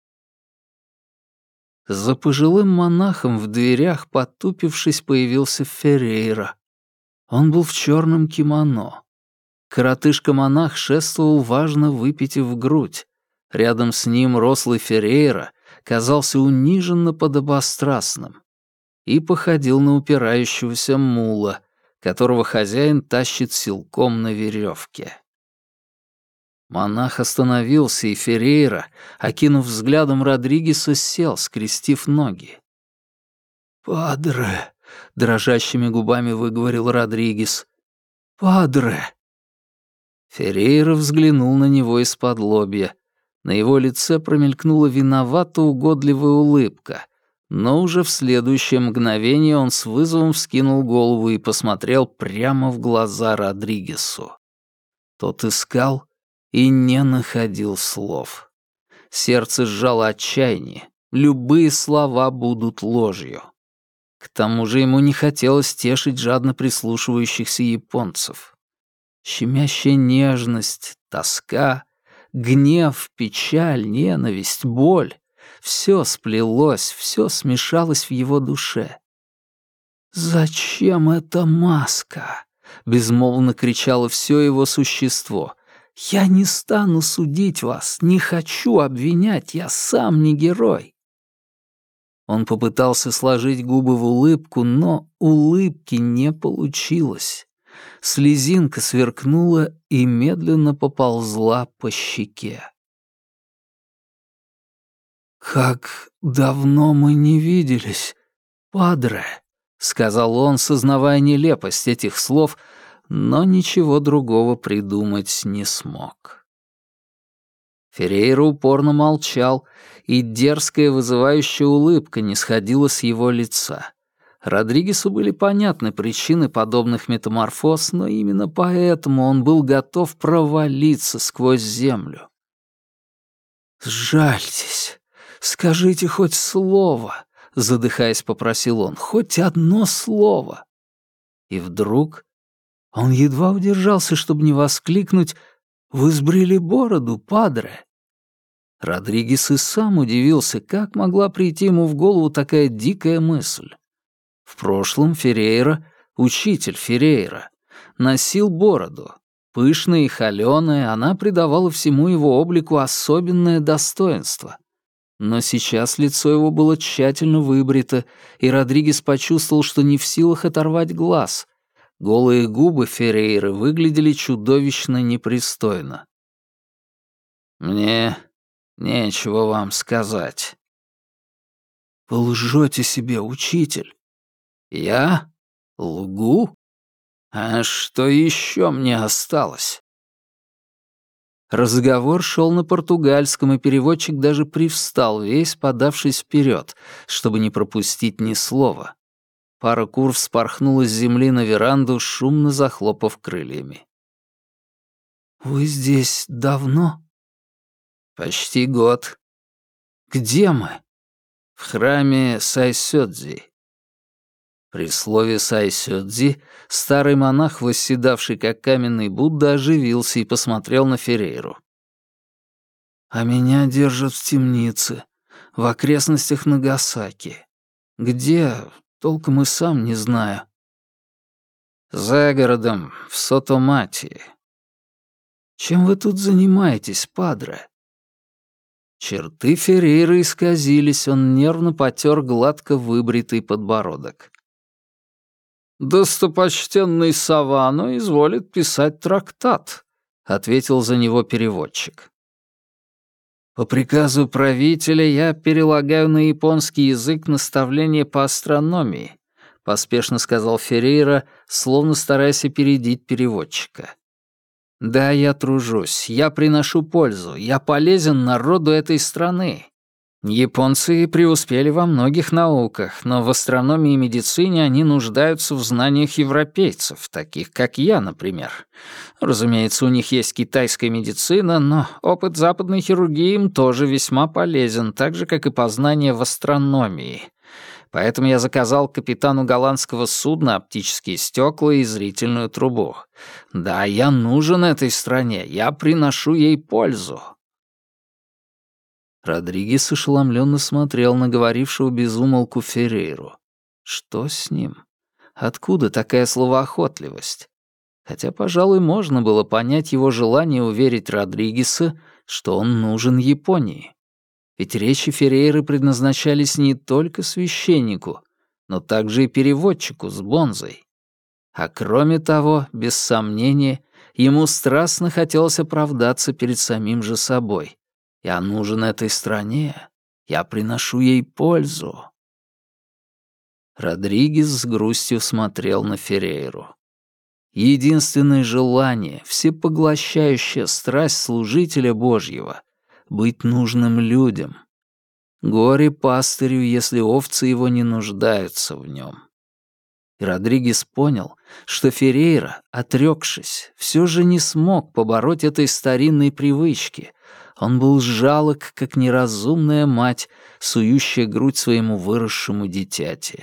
За пожилым монахом в дверях, потупившись, появился Феррейра. Он был в черном кимоно. Коротышка-монах шествовал, важно выпитив грудь. Рядом с ним рослый Феррейра казался униженно подобострастным и походил на упирающегося мула, которого хозяин тащит силком на веревке. Монах остановился, и Феррейра, окинув взглядом Родригеса, сел, скрестив ноги. «Падре», — дрожащими губами выговорил Родригес. «Падре». Феррейра взглянул на него из-под-лобья. На его лице промелькнула виновато-угодливая улыбка, но уже в следующее мгновение он с вызовом вскинул голову и посмотрел прямо в глаза Родригесу. Тот искал и не находил слов. Сердце сжало отчаяние. Любые слова будут ложью. К тому же ему не хотелось тешить жадно прислушивающихся японцев. Щемящая нежность, тоска, гнев, печаль, ненависть, боль — все сплелось, все смешалось в его душе. «Зачем эта маска?» — безмолвно кричало все его существо. «Я не стану судить вас, не хочу обвинять, я сам не герой». Он попытался сложить губы в улыбку, но улыбки не получилось. Слезинка сверкнула и медленно поползла по щеке. «Как давно мы не виделись, падре», — сказал он, сознавая нелепость этих слов, но ничего другого придумать не смог. Феррейра упорно молчал, и дерзкая вызывающая улыбка не сходила с его лица. Родригесу были понятны причины подобных метаморфоз, но именно поэтому он был готов провалиться сквозь землю. «Сжальтесь, скажите хоть слово», — задыхаясь, попросил он, — «хоть одно слово». И вдруг он едва удержался, чтобы не воскликнуть: «Вы сбрили бороду, падре». Родригес и сам удивился, как могла прийти ему в голову такая дикая мысль. В прошлом Феррейра, учитель Феррейра, носил бороду. Пышная и холёная, она придавала всему его облику особенное достоинство. Но сейчас лицо его было тщательно выбрито, и Родригес почувствовал, что не в силах оторвать глаз. Голые губы Феррейры выглядели чудовищно непристойно. «Мне нечего вам сказать». «Вы лжете себе, учитель». «Я? Лгу? А что еще мне осталось?» Разговор шел на португальском, и переводчик даже привстал, весь подавшись вперед, чтобы не пропустить ни слова. Пара кур вспорхнула с земли на веранду, шумно захлопав крыльями. «Вы здесь давно?» «Почти год». «Где мы?» «В храме Сайсёдзи». При слове «Сайсёдзи» старый монах, восседавший как каменный Будда, оживился и посмотрел на Феррейру. «А меня держат в темнице, в окрестностях Нагасаки. Где, толком и сам не знаю». «За городом, в Сотомати». «Чем вы тут занимаетесь, падре?» Черты Феррейры исказились, он нервно потер гладко выбритый подбородок. «Достопочтенный Савано изволит писать трактат», — ответил за него переводчик. «По приказу правителя я перелагаю на японский язык наставления по астрономии», — поспешно сказал Феррейра, словно стараясь опередить переводчика. «Да, я тружусь, я приношу пользу, я полезен народу этой страны. Японцы преуспели во многих науках, но в астрономии и медицине они нуждаются в знаниях европейцев, таких как я, например. Разумеется, у них есть китайская медицина, но опыт западной хирургии им тоже весьма полезен, так же, как и познания в астрономии. Поэтому я заказал капитану голландского судна оптические стекла и зрительную трубу. Да, я нужен этой стране, я приношу ей пользу». Родригес ошеломленно смотрел на говорившего без умолку Феррейру. Что с ним? Откуда такая словоохотливость? Хотя, пожалуй, можно было понять его желание уверить Родригеса, что он нужен Японии. Ведь речи Феррейры предназначались не только священнику, но также и переводчику с бонзой. А кроме того, без сомнения, ему страстно хотелось оправдаться перед самим же собой. «Я нужен этой стране, я приношу ей пользу». Родригес с грустью смотрел на Феррейру. Единственное желание, всепоглощающая страсть служителя Божьего — быть нужным людям. Горе пастырю, если овцы его не нуждаются в нем. И Родригес понял, что Феррейра, отрекшись, все же не смог побороть этой старинной привычки. Он был жалок, как неразумная мать, сующая грудь своему выросшему дитяти.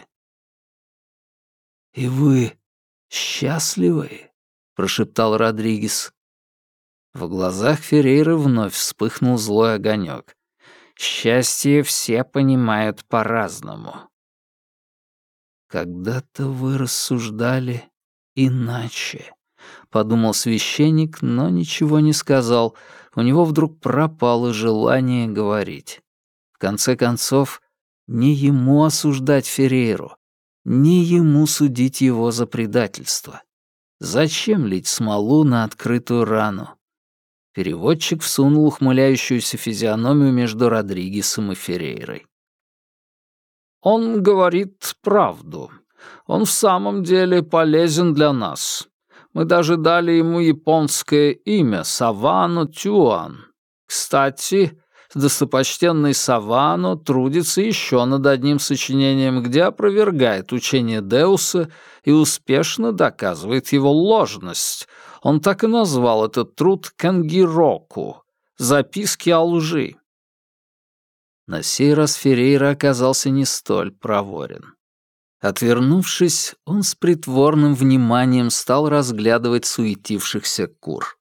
«И вы счастливы?» — прошептал Родригес. В глазах Феррейры вновь вспыхнул злой огонек. «Счастье все понимают по-разному». «Когда-то вы рассуждали иначе», — подумал священник, но ничего не сказал. У него вдруг пропало желание говорить. В конце концов, не ему осуждать Феррейру, не ему судить его за предательство. Зачем лить смолу на открытую рану? Переводчик всунул ухмыляющуюся физиономию между Родригесом и Феррейрой. «Он говорит правду. Он в самом деле полезен для нас. Мы даже дали ему японское имя — Савано Тюан. Кстати, достопочтенный Савано трудится еще над одним сочинением, где опровергает учение Деуса и успешно доказывает его ложность. Он так и назвал этот труд «Кангироку» — «Записки о лжи». На сей раз Феррейра оказался не столь проворен. Отвернувшись, он с притворным вниманием стал разглядывать суетившихся кур.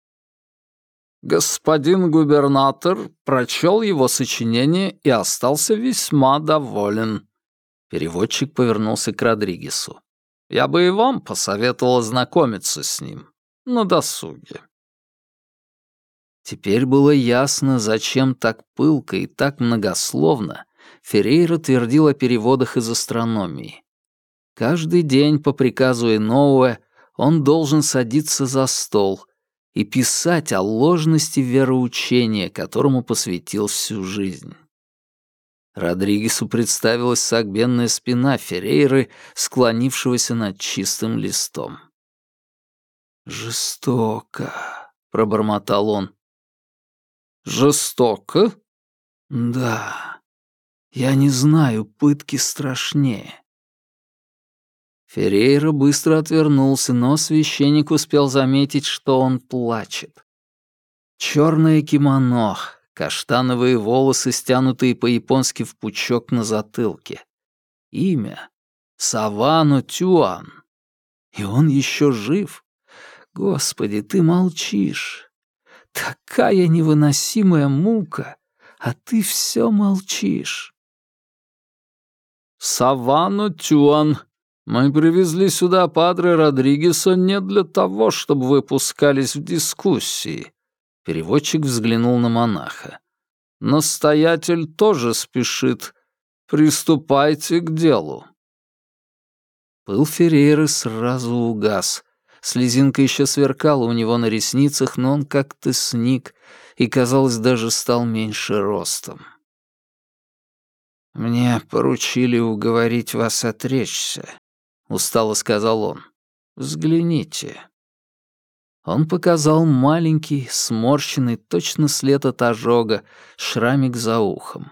Господин губернатор прочел его сочинение и остался весьма доволен. Переводчик повернулся к Родригесу. Я бы и вам посоветовал ознакомиться с ним на досуге. Теперь было ясно, зачем так пылко и так многословно Феррейра твердил о переводах из астрономии. Каждый день по приказу Иноуэ он должен садиться за стол и писать о ложности вероучения, которому посвятил всю жизнь. Родригесу представилась согбенная спина Феррейры, склонившегося над чистым листом. «Жестоко», — пробормотал он. «Жестоко?» «Да. Я не знаю, пытки страшнее». Феррейра быстро отвернулся, но священник успел заметить, что он плачет. Черное кимоно, каштановые волосы, стянутые по-японски в пучок на затылке. Имя — Савано Тюан. И он еще жив. Господи, ты молчишь. Такая невыносимая мука, а ты все молчишь. Савано Тюан, мы привезли сюда падре Родригеса не для того, чтобы вы пускались в дискуссии. Переводчик взглянул на монаха. Настоятель тоже спешит. Приступайте к делу». Пыл Феррейры сразу угас. Слезинка еще сверкала у него на ресницах, но он как-то сник и, казалось, даже стал меньше ростом. «Мне поручили уговорить вас отречься», — устало сказал он. «Взгляните». Он показал маленький, сморщенный, точно след от ожога, шрамик за ухом.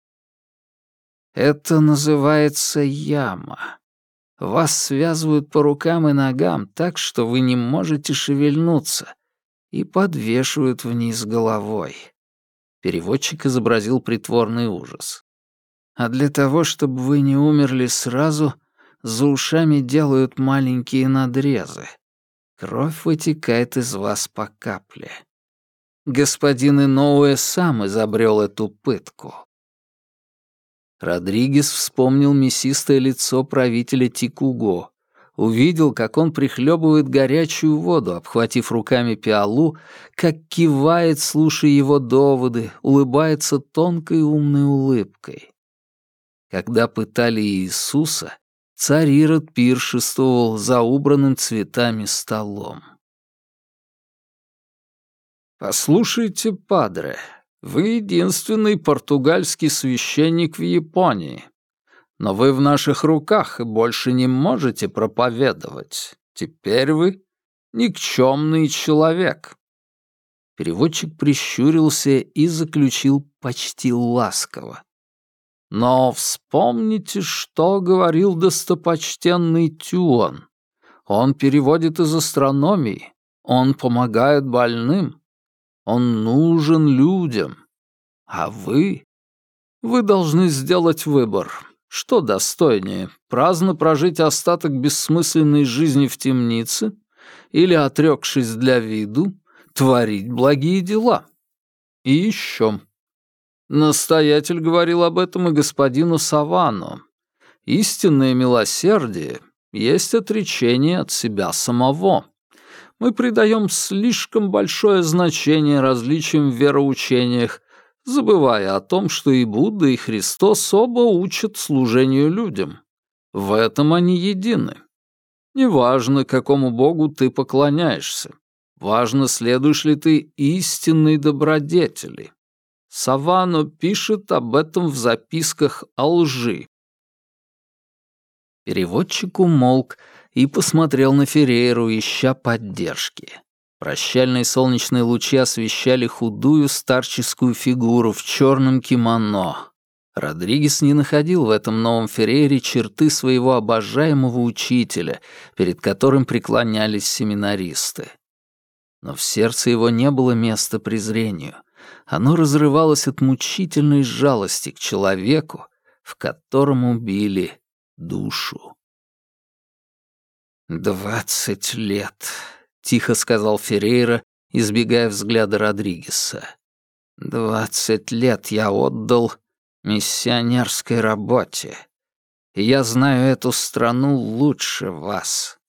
«Это называется яма. Вас связывают по рукам и ногам так, что вы не можете шевельнуться, и подвешивают вниз головой». Переводчик изобразил притворный ужас. «А для того, чтобы вы не умерли сразу, за ушами делают маленькие надрезы. Кровь вытекает из вас по капле. Господин Иноуэ сам изобрел эту пытку». Родригес вспомнил мясистое лицо правителя Тикуго, увидел, как он прихлебывает горячую воду, обхватив руками пиалу, как кивает, слушая его доводы, улыбается тонкой умной улыбкой. Когда пытали Иисуса, царь Ирод пиршествовал за убранным цветами столом. «Послушайте, падре, вы единственный португальский священник в Японии. Но вы в наших руках и больше не можете проповедовать. Теперь вы никчемный человек». Переводчик прищурился и заключил почти ласково. «Но вспомните, что говорил достопочтенный Тюон. Он переводит из астрономии, он помогает больным, он нужен людям. А вы? Вы должны сделать выбор. Что достойнее, праздно прожить остаток бессмысленной жизни в темнице или, отрекшись для виду, творить благие дела? И еще. Настоятель говорил об этом и господину Савану. Истинное милосердие есть отречение от себя самого. Мы придаем слишком большое значение различиям в вероучениях, забывая о том, что и Будда, и Христос оба учат служению людям. В этом они едины. Неважно, какому богу ты поклоняешься. Важно, следуешь ли ты истинной добродетели. Савано пишет об этом в записках о лжи. Переводчик умолк и посмотрел на Феррейру, ища поддержки. Прощальные солнечные лучи освещали худую старческую фигуру в черном кимоно. Родригес не находил в этом новом Феррейре черты своего обожаемого учителя, перед которым преклонялись семинаристы. Но в сердце его не было места презрению. Оно разрывалось от мучительной жалости к человеку, в котором убили душу. 20 лет, — тихо сказал Феррейра, избегая взгляда Родригеса. 20 лет я отдал миссионерской работе, и я знаю эту страну лучше вас.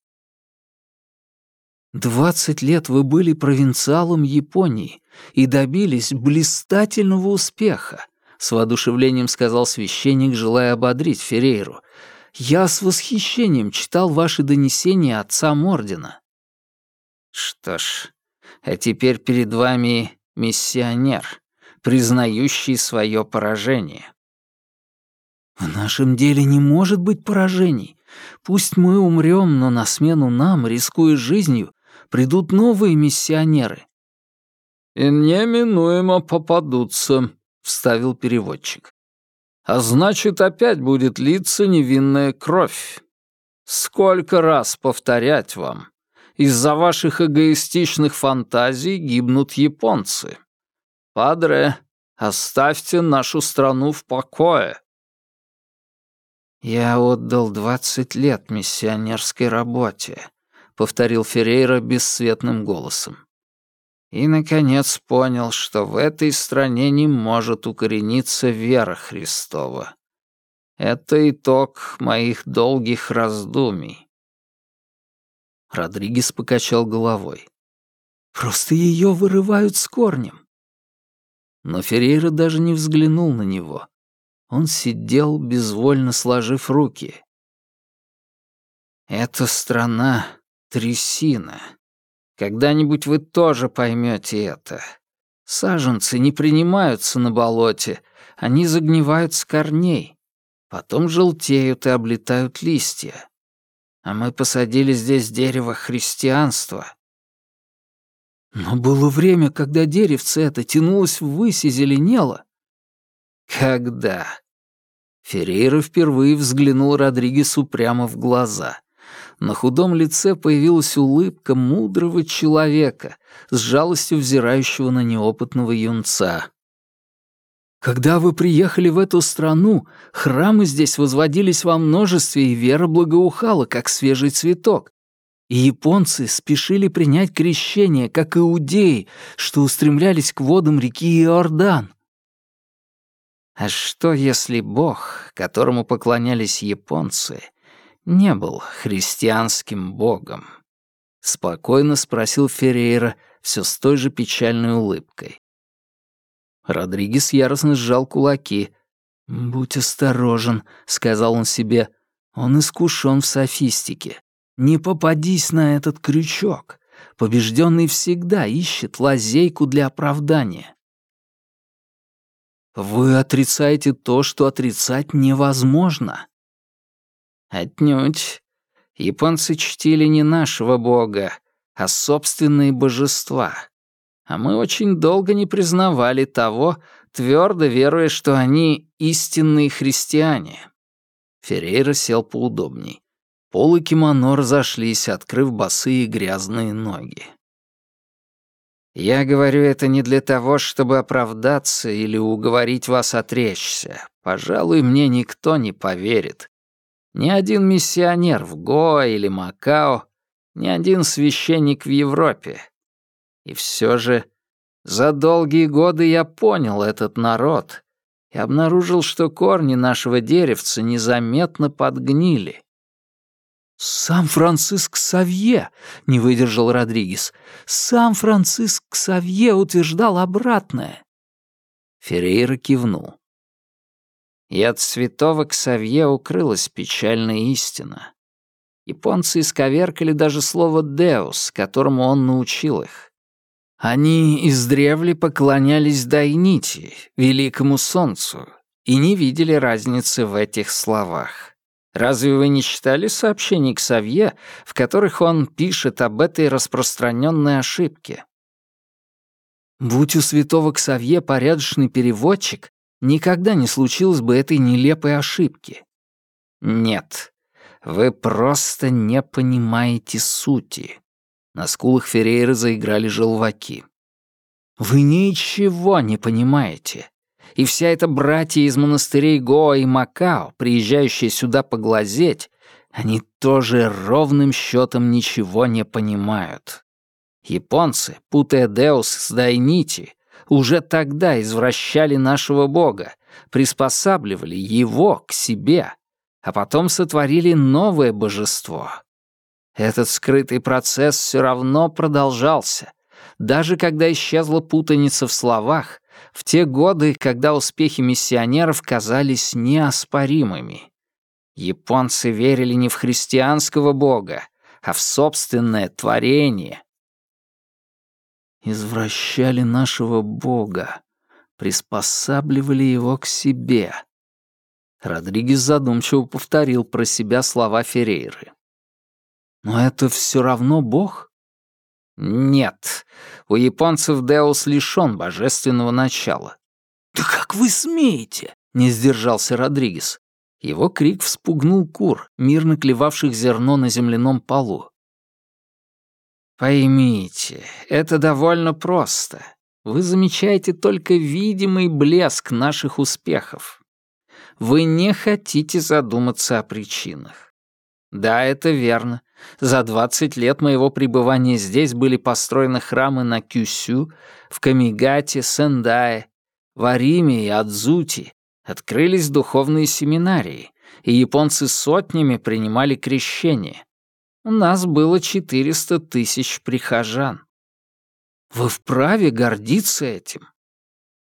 20 лет вы были провинциалом Японии и добились блистательного успеха, с воодушевлением сказал священник, желая ободрить Феррейру. Я с восхищением читал ваши донесения отцам ордена. Что ж, а теперь перед вами миссионер, признающий свое поражение. В нашем деле не может быть поражений. Пусть мы умрем, но на смену нам, рискуя жизнью, придут новые миссионеры. «И неминуемо попадутся», — вставил переводчик. «А значит, опять будет литься невинная кровь. Сколько раз повторять вам? Из-за ваших эгоистичных фантазий гибнут японцы. Падре, оставьте нашу страну в покое». «Я отдал 20 лет миссионерской работе», — повторил Феррейра бесцветным голосом. «И, наконец, понял, что в этой стране не может укорениться вера Христова. Это итог моих долгих раздумий». Родригес покачал головой. «Просто ее вырывают с корнем». Но Феррейра даже не взглянул на него. Он сидел, безвольно сложив руки. «Эта страна — трясина. Когда-нибудь вы тоже поймете это. Саженцы не принимаются на болоте, они загнивают с корней, потом желтеют и облетают листья. А мы посадили здесь дерево христианства». «Но было время, когда деревце это тянулось ввысь и зеленело». «Когда?» Феррейра впервые взглянул Родригесу прямо в глаза. На худом лице появилась улыбка мудрого человека, с жалостью взирающего на неопытного юнца. «Когда вы приехали в эту страну, храмы здесь возводились во множестве, и вера благоухала, как свежий цветок. И японцы спешили принять крещение, как иудеи, что устремлялись к водам реки Иордан». А что, если Бог, которому поклонялись японцы, не был христианским богом? Спокойно спросил Феррейра все с той же печальной улыбкой. Родригес яростно сжал кулаки. «Будь осторожен», — сказал он себе. «Он искушен в софистике. Не попадись на этот крючок. Побежденный всегда ищет лазейку для оправдания». «Вы отрицаете то, что отрицать невозможно». «Отнюдь. Японцы чтили не нашего бога, а собственные божества. А мы очень долго не признавали того, твердо веруя, что они истинные христиане». Феррейра сел поудобней. Полы кимоно разошлись, открыв босые грязные ноги. «Я говорю это не для того, чтобы оправдаться или уговорить вас отречься. Пожалуй, мне никто не поверит. Ни один миссионер в Гоа или Макао, ни один священник в Европе. И все же за долгие годы я понял этот народ и обнаружил, что корни нашего деревца незаметно подгнили». «Сам Франциск Ксавье!» — не выдержал Родригес. «Сам Франциск Ксавье утверждал обратное!» Феррейра кивнул. И от святого Ксавье укрылась печальная истина. Японцы исковеркали даже слово «деус», которому он научил их. Они издревле поклонялись Дайнити, великому солнцу, и не видели разницы в этих словах. Разве вы не читали сообщений Ксавье, в которых он пишет об этой распространенной ошибке? Будь у святого Ксавье порядочный переводчик, никогда не случилось бы этой нелепой ошибки. Нет, вы просто не понимаете сути. На скулах Феррейры заиграли желваки. Вы ничего не понимаете. И вся эта братья из монастырей Гоа и Макао, приезжающие сюда поглазеть, они тоже ровным счетом ничего не понимают. Японцы, путая Деус с Дайнити, уже тогда извращали нашего бога, приспосабливали его к себе, а потом сотворили новое божество. Этот скрытый процесс все равно продолжался, даже когда исчезла путаница в словах, в те годы, когда успехи миссионеров казались неоспоримыми. Японцы верили не в христианского бога, а в собственное творение. Извращали нашего бога, приспосабливали его к себе. Родригес задумчиво повторил про себя слова Феррейры. Но это все равно бог? Нет, у японцев Деус лишён божественного начала. «Да как вы смеете?» — не сдержался Родригес. Его крик вспугнул кур, мирно клевавших зерно на земляном полу. Поймите, это довольно просто. Вы замечаете только видимый блеск наших успехов. Вы не хотите задуматься о причинах. Да, это верно. За 20 лет моего пребывания здесь были построены храмы на Кюсю, в Камигате, Сэндае, в Ариме и Адзути, открылись духовные семинарии, и японцы сотнями принимали крещение. У нас было 400 тысяч прихожан. Вы вправе гордиться этим.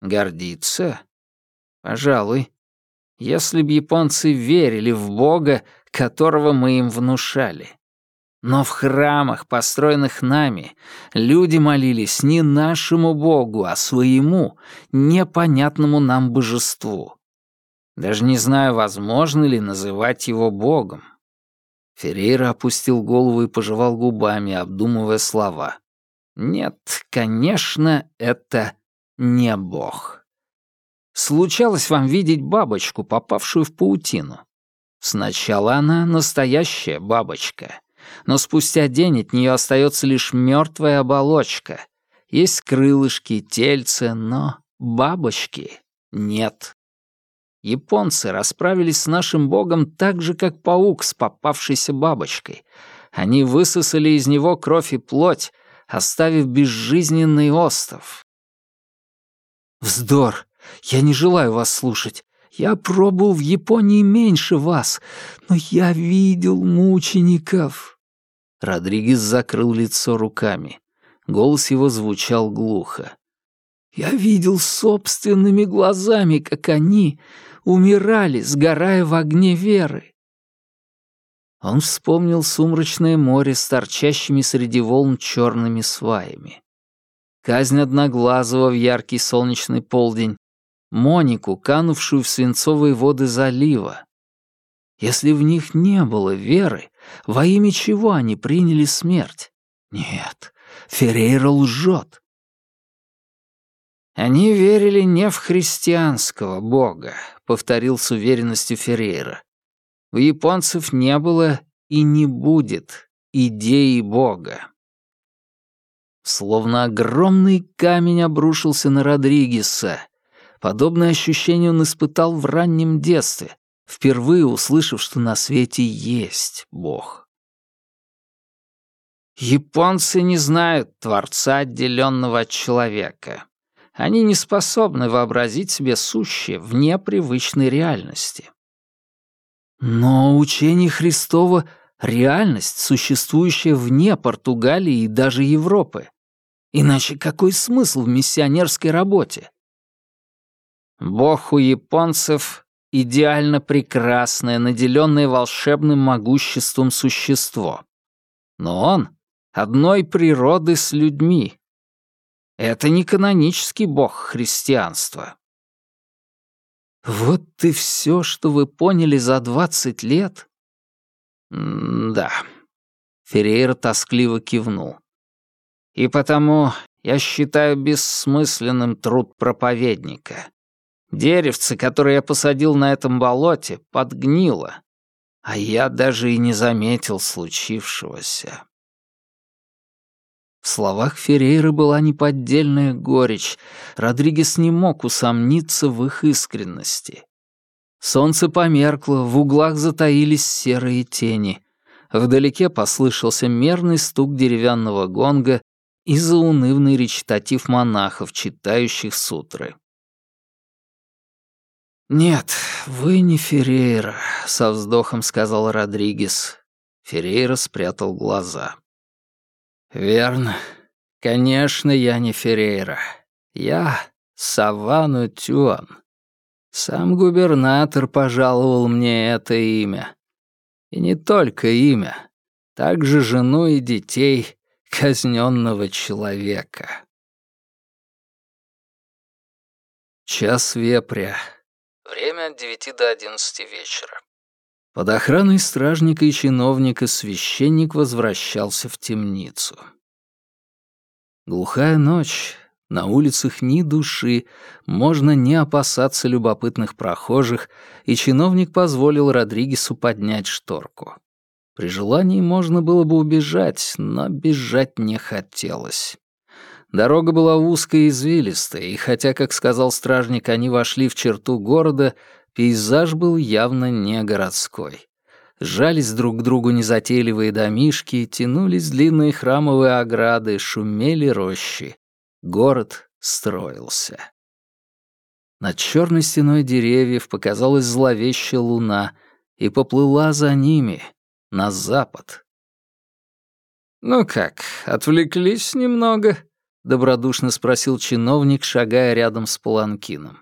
Гордиться? Пожалуй. Если б японцы верили в Бога, которого мы им внушали. Но в храмах, построенных нами, люди молились не нашему Богу, а своему, непонятному нам божеству. Даже не знаю, возможно ли называть его Богом. Феррейра опустил голову и пожевал губами, обдумывая слова. Нет, конечно, это не Бог. Случалось вам видеть бабочку, попавшую в паутину? Сначала она настоящая бабочка, но спустя день от нее остается лишь мертвая оболочка. Есть крылышки, тельце, но бабочки нет. Японцы расправились с нашим богом так же, как паук с попавшейся бабочкой. Они высосали из него кровь и плоть, оставив безжизненный остов. «Вздор! Я не желаю вас слушать. Я пробыл в Японии меньше вас, но я видел мучеников». Родригес закрыл лицо руками. Голос его звучал глухо. «Я видел собственными глазами, как они умирали, сгорая в огне веры». Он вспомнил сумрачное море с торчащими среди волн черными сваями. Казнь Одноглазого в яркий солнечный полдень, Монику, канувшую в свинцовые воды залива. Если в них не было веры, во имя чего они приняли смерть? Нет, Феррейра лжет. «Они верили не в христианского бога», — повторил с уверенностью Феррейра. «У японцев не было и не будет идеи бога». Словно огромный камень обрушился на Родригеса. Подобное ощущение он испытал в раннем детстве, впервые услышав, что на свете есть Бог. Японцы не знают Творца, отделенного от человека. Они не способны вообразить себе сущее вне привычной реальности. Но учение Христово — реальность, существующая вне Португалии и даже Европы. Иначе какой смысл в миссионерской работе? Бог у японцев — идеально прекрасное, наделенное волшебным могуществом существо. Но он — одной природы с людьми. Это не канонический бог христианства. Вот и все, что вы поняли за 20 лет? Да. Феррейра тоскливо кивнул. И потому я считаю бессмысленным труд проповедника. Деревце, которое я посадил на этом болоте, подгнило, а я даже и не заметил случившегося. В словах Феррейры была неподдельная горечь. Родригес не мог усомниться в их искренности. Солнце померкло, в углах затаились серые тени. Вдалеке послышался мерный стук деревянного гонга и заунывный речитатив монахов, читающих сутры. «Нет, вы не Феррейра», — со вздохом сказал Родригес. Феррейра спрятал глаза. «Верно. Конечно, я не Феррейра. Я Савану Тюан. Сам губернатор пожаловал мне это имя. И не только имя, также жену и детей казненного человека». Час вепря. Время от 9 до 11 вечера. Под охраной стражника и чиновника священник возвращался в темницу. Глухая ночь, на улицах ни души, можно не опасаться любопытных прохожих, и чиновник позволил Родригесу поднять шторку. При желании можно было бы убежать, но бежать не хотелось. Дорога была узкая и извилистая, и хотя, как сказал стражник, они вошли в черту города, пейзаж был явно не городской. Сжались друг к другу незатейливые домишки, тянулись длинные храмовые ограды, шумели рощи. Город строился. Над черной стеной деревьев показалась зловещая луна и поплыла за ними, на запад. «Ну как, отвлеклись немного?» — добродушно спросил чиновник, шагая рядом с паланкином.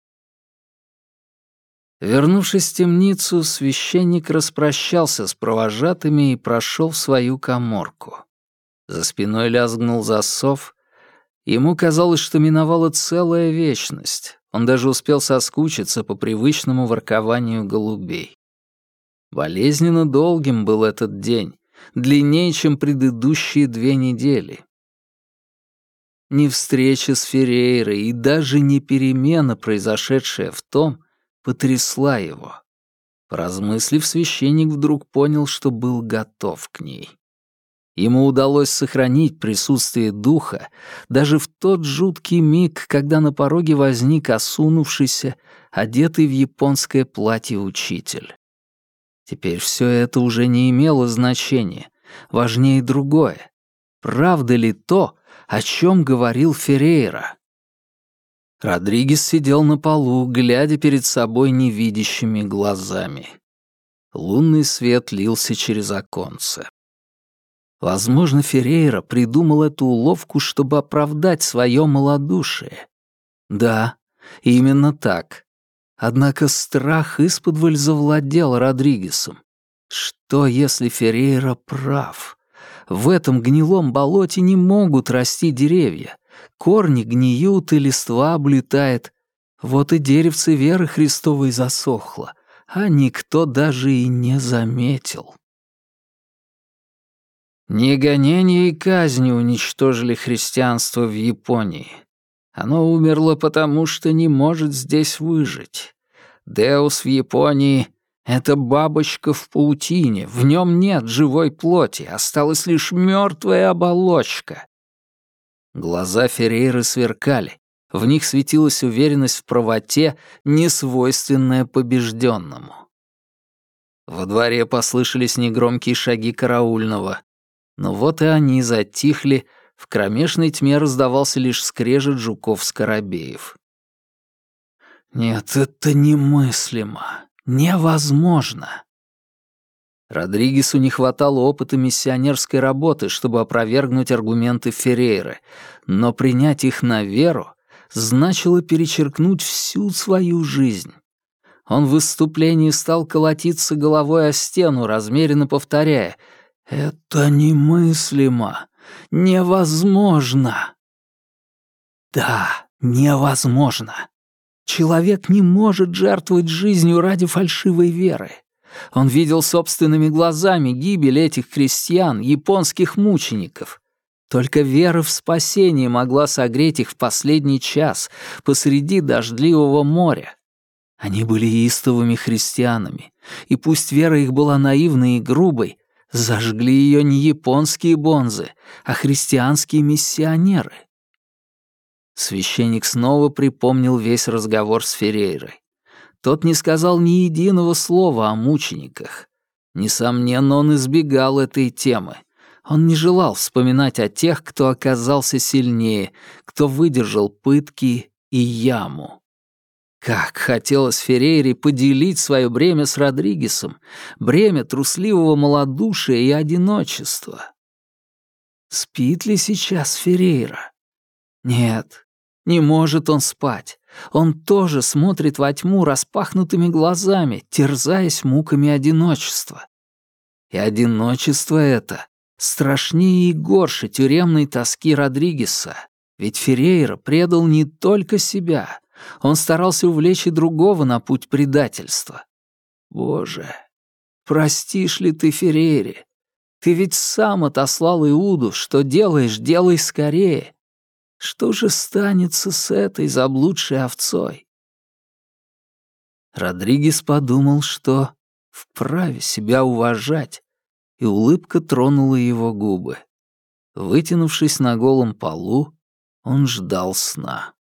Вернувшись в темницу, священник распрощался с провожатыми и прошел в свою каморку. За спиной лязгнул засов. Ему казалось, что миновала целая вечность. Он даже успел соскучиться по привычному воркованию голубей. Болезненно долгим был этот день, длиннее, чем предыдущие 2 недели. Ни встреча с Феррейрой и даже не перемена, произошедшая в том, потрясла его. Поразмыслив, священник вдруг понял, что был готов к ней. Ему удалось сохранить присутствие духа даже в тот жуткий миг, когда на пороге возник осунувшийся, одетый в японское платье учитель. Теперь все это уже не имело значения. Важнее другое. Правда ли то, о чем говорил Феррейра? Родригес сидел на полу, глядя перед собой невидящими глазами. Лунный свет лился через оконце. Возможно, Феррейра придумал эту уловку, чтобы оправдать свое малодушие. Да, именно так. Однако страх исподволь завладел Родригесом. Что, если Феррейра прав? В этом гнилом болоте не могут расти деревья. Корни гниют, и листва облетает. Вот и деревце веры Христовой засохло, а никто даже и не заметил. Не гонения и казни уничтожили христианство в Японии. Оно умерло потому, что не может здесь выжить. Деус в Японии — это бабочка в паутине, в нем нет живой плоти, осталась лишь мертвая оболочка. Глаза Феррейры сверкали, в них светилась уверенность в правоте, несвойственная побежденному. Во дворе послышались негромкие шаги караульного. Но вот и они затихли, в кромешной тьме раздавался лишь скрежет жуков-скоробеев. Нет, это немыслимо, невозможно. Родригесу не хватало опыта миссионерской работы, чтобы опровергнуть аргументы Феррейры, но принять их на веру значило перечеркнуть всю свою жизнь. Он в выступлении стал колотиться головой о стену, размеренно повторяя: «Это немыслимо, невозможно». Да, невозможно. Человек не может жертвовать жизнью ради фальшивой веры. Он видел собственными глазами гибель этих крестьян, японских мучеников. Только вера в спасение могла согреть их в последний час посреди дождливого моря. Они были истовыми христианами, и пусть вера их была наивной и грубой, зажгли ее не японские бонзы, а христианские миссионеры. Священник снова припомнил весь разговор с Феррейрой. Тот не сказал ни единого слова о мучениках. Несомненно, он избегал этой темы. Он не желал вспоминать о тех, кто оказался сильнее, кто выдержал пытки и яму. Как хотелось Феррейре поделить свое бремя с Родригесом, бремя трусливого малодушия и одиночества. Спит ли сейчас Феррейра? Нет, не может он спать. Он тоже смотрит во тьму распахнутыми глазами, терзаясь муками одиночества. И одиночество это страшнее и горше тюремной тоски Родригеса, ведь Феррейра предал не только себя, он старался увлечь и другого на путь предательства. Боже, простишь ли ты Феррейре? Ты ведь сам отослал Иуду, что делаешь, делай скорее. Что же станется с этой заблудшей овцой? Родригес подумал, что вправе себя уважать, и улыбка тронула его губы. Вытянувшись на голом полу, он ждал сна.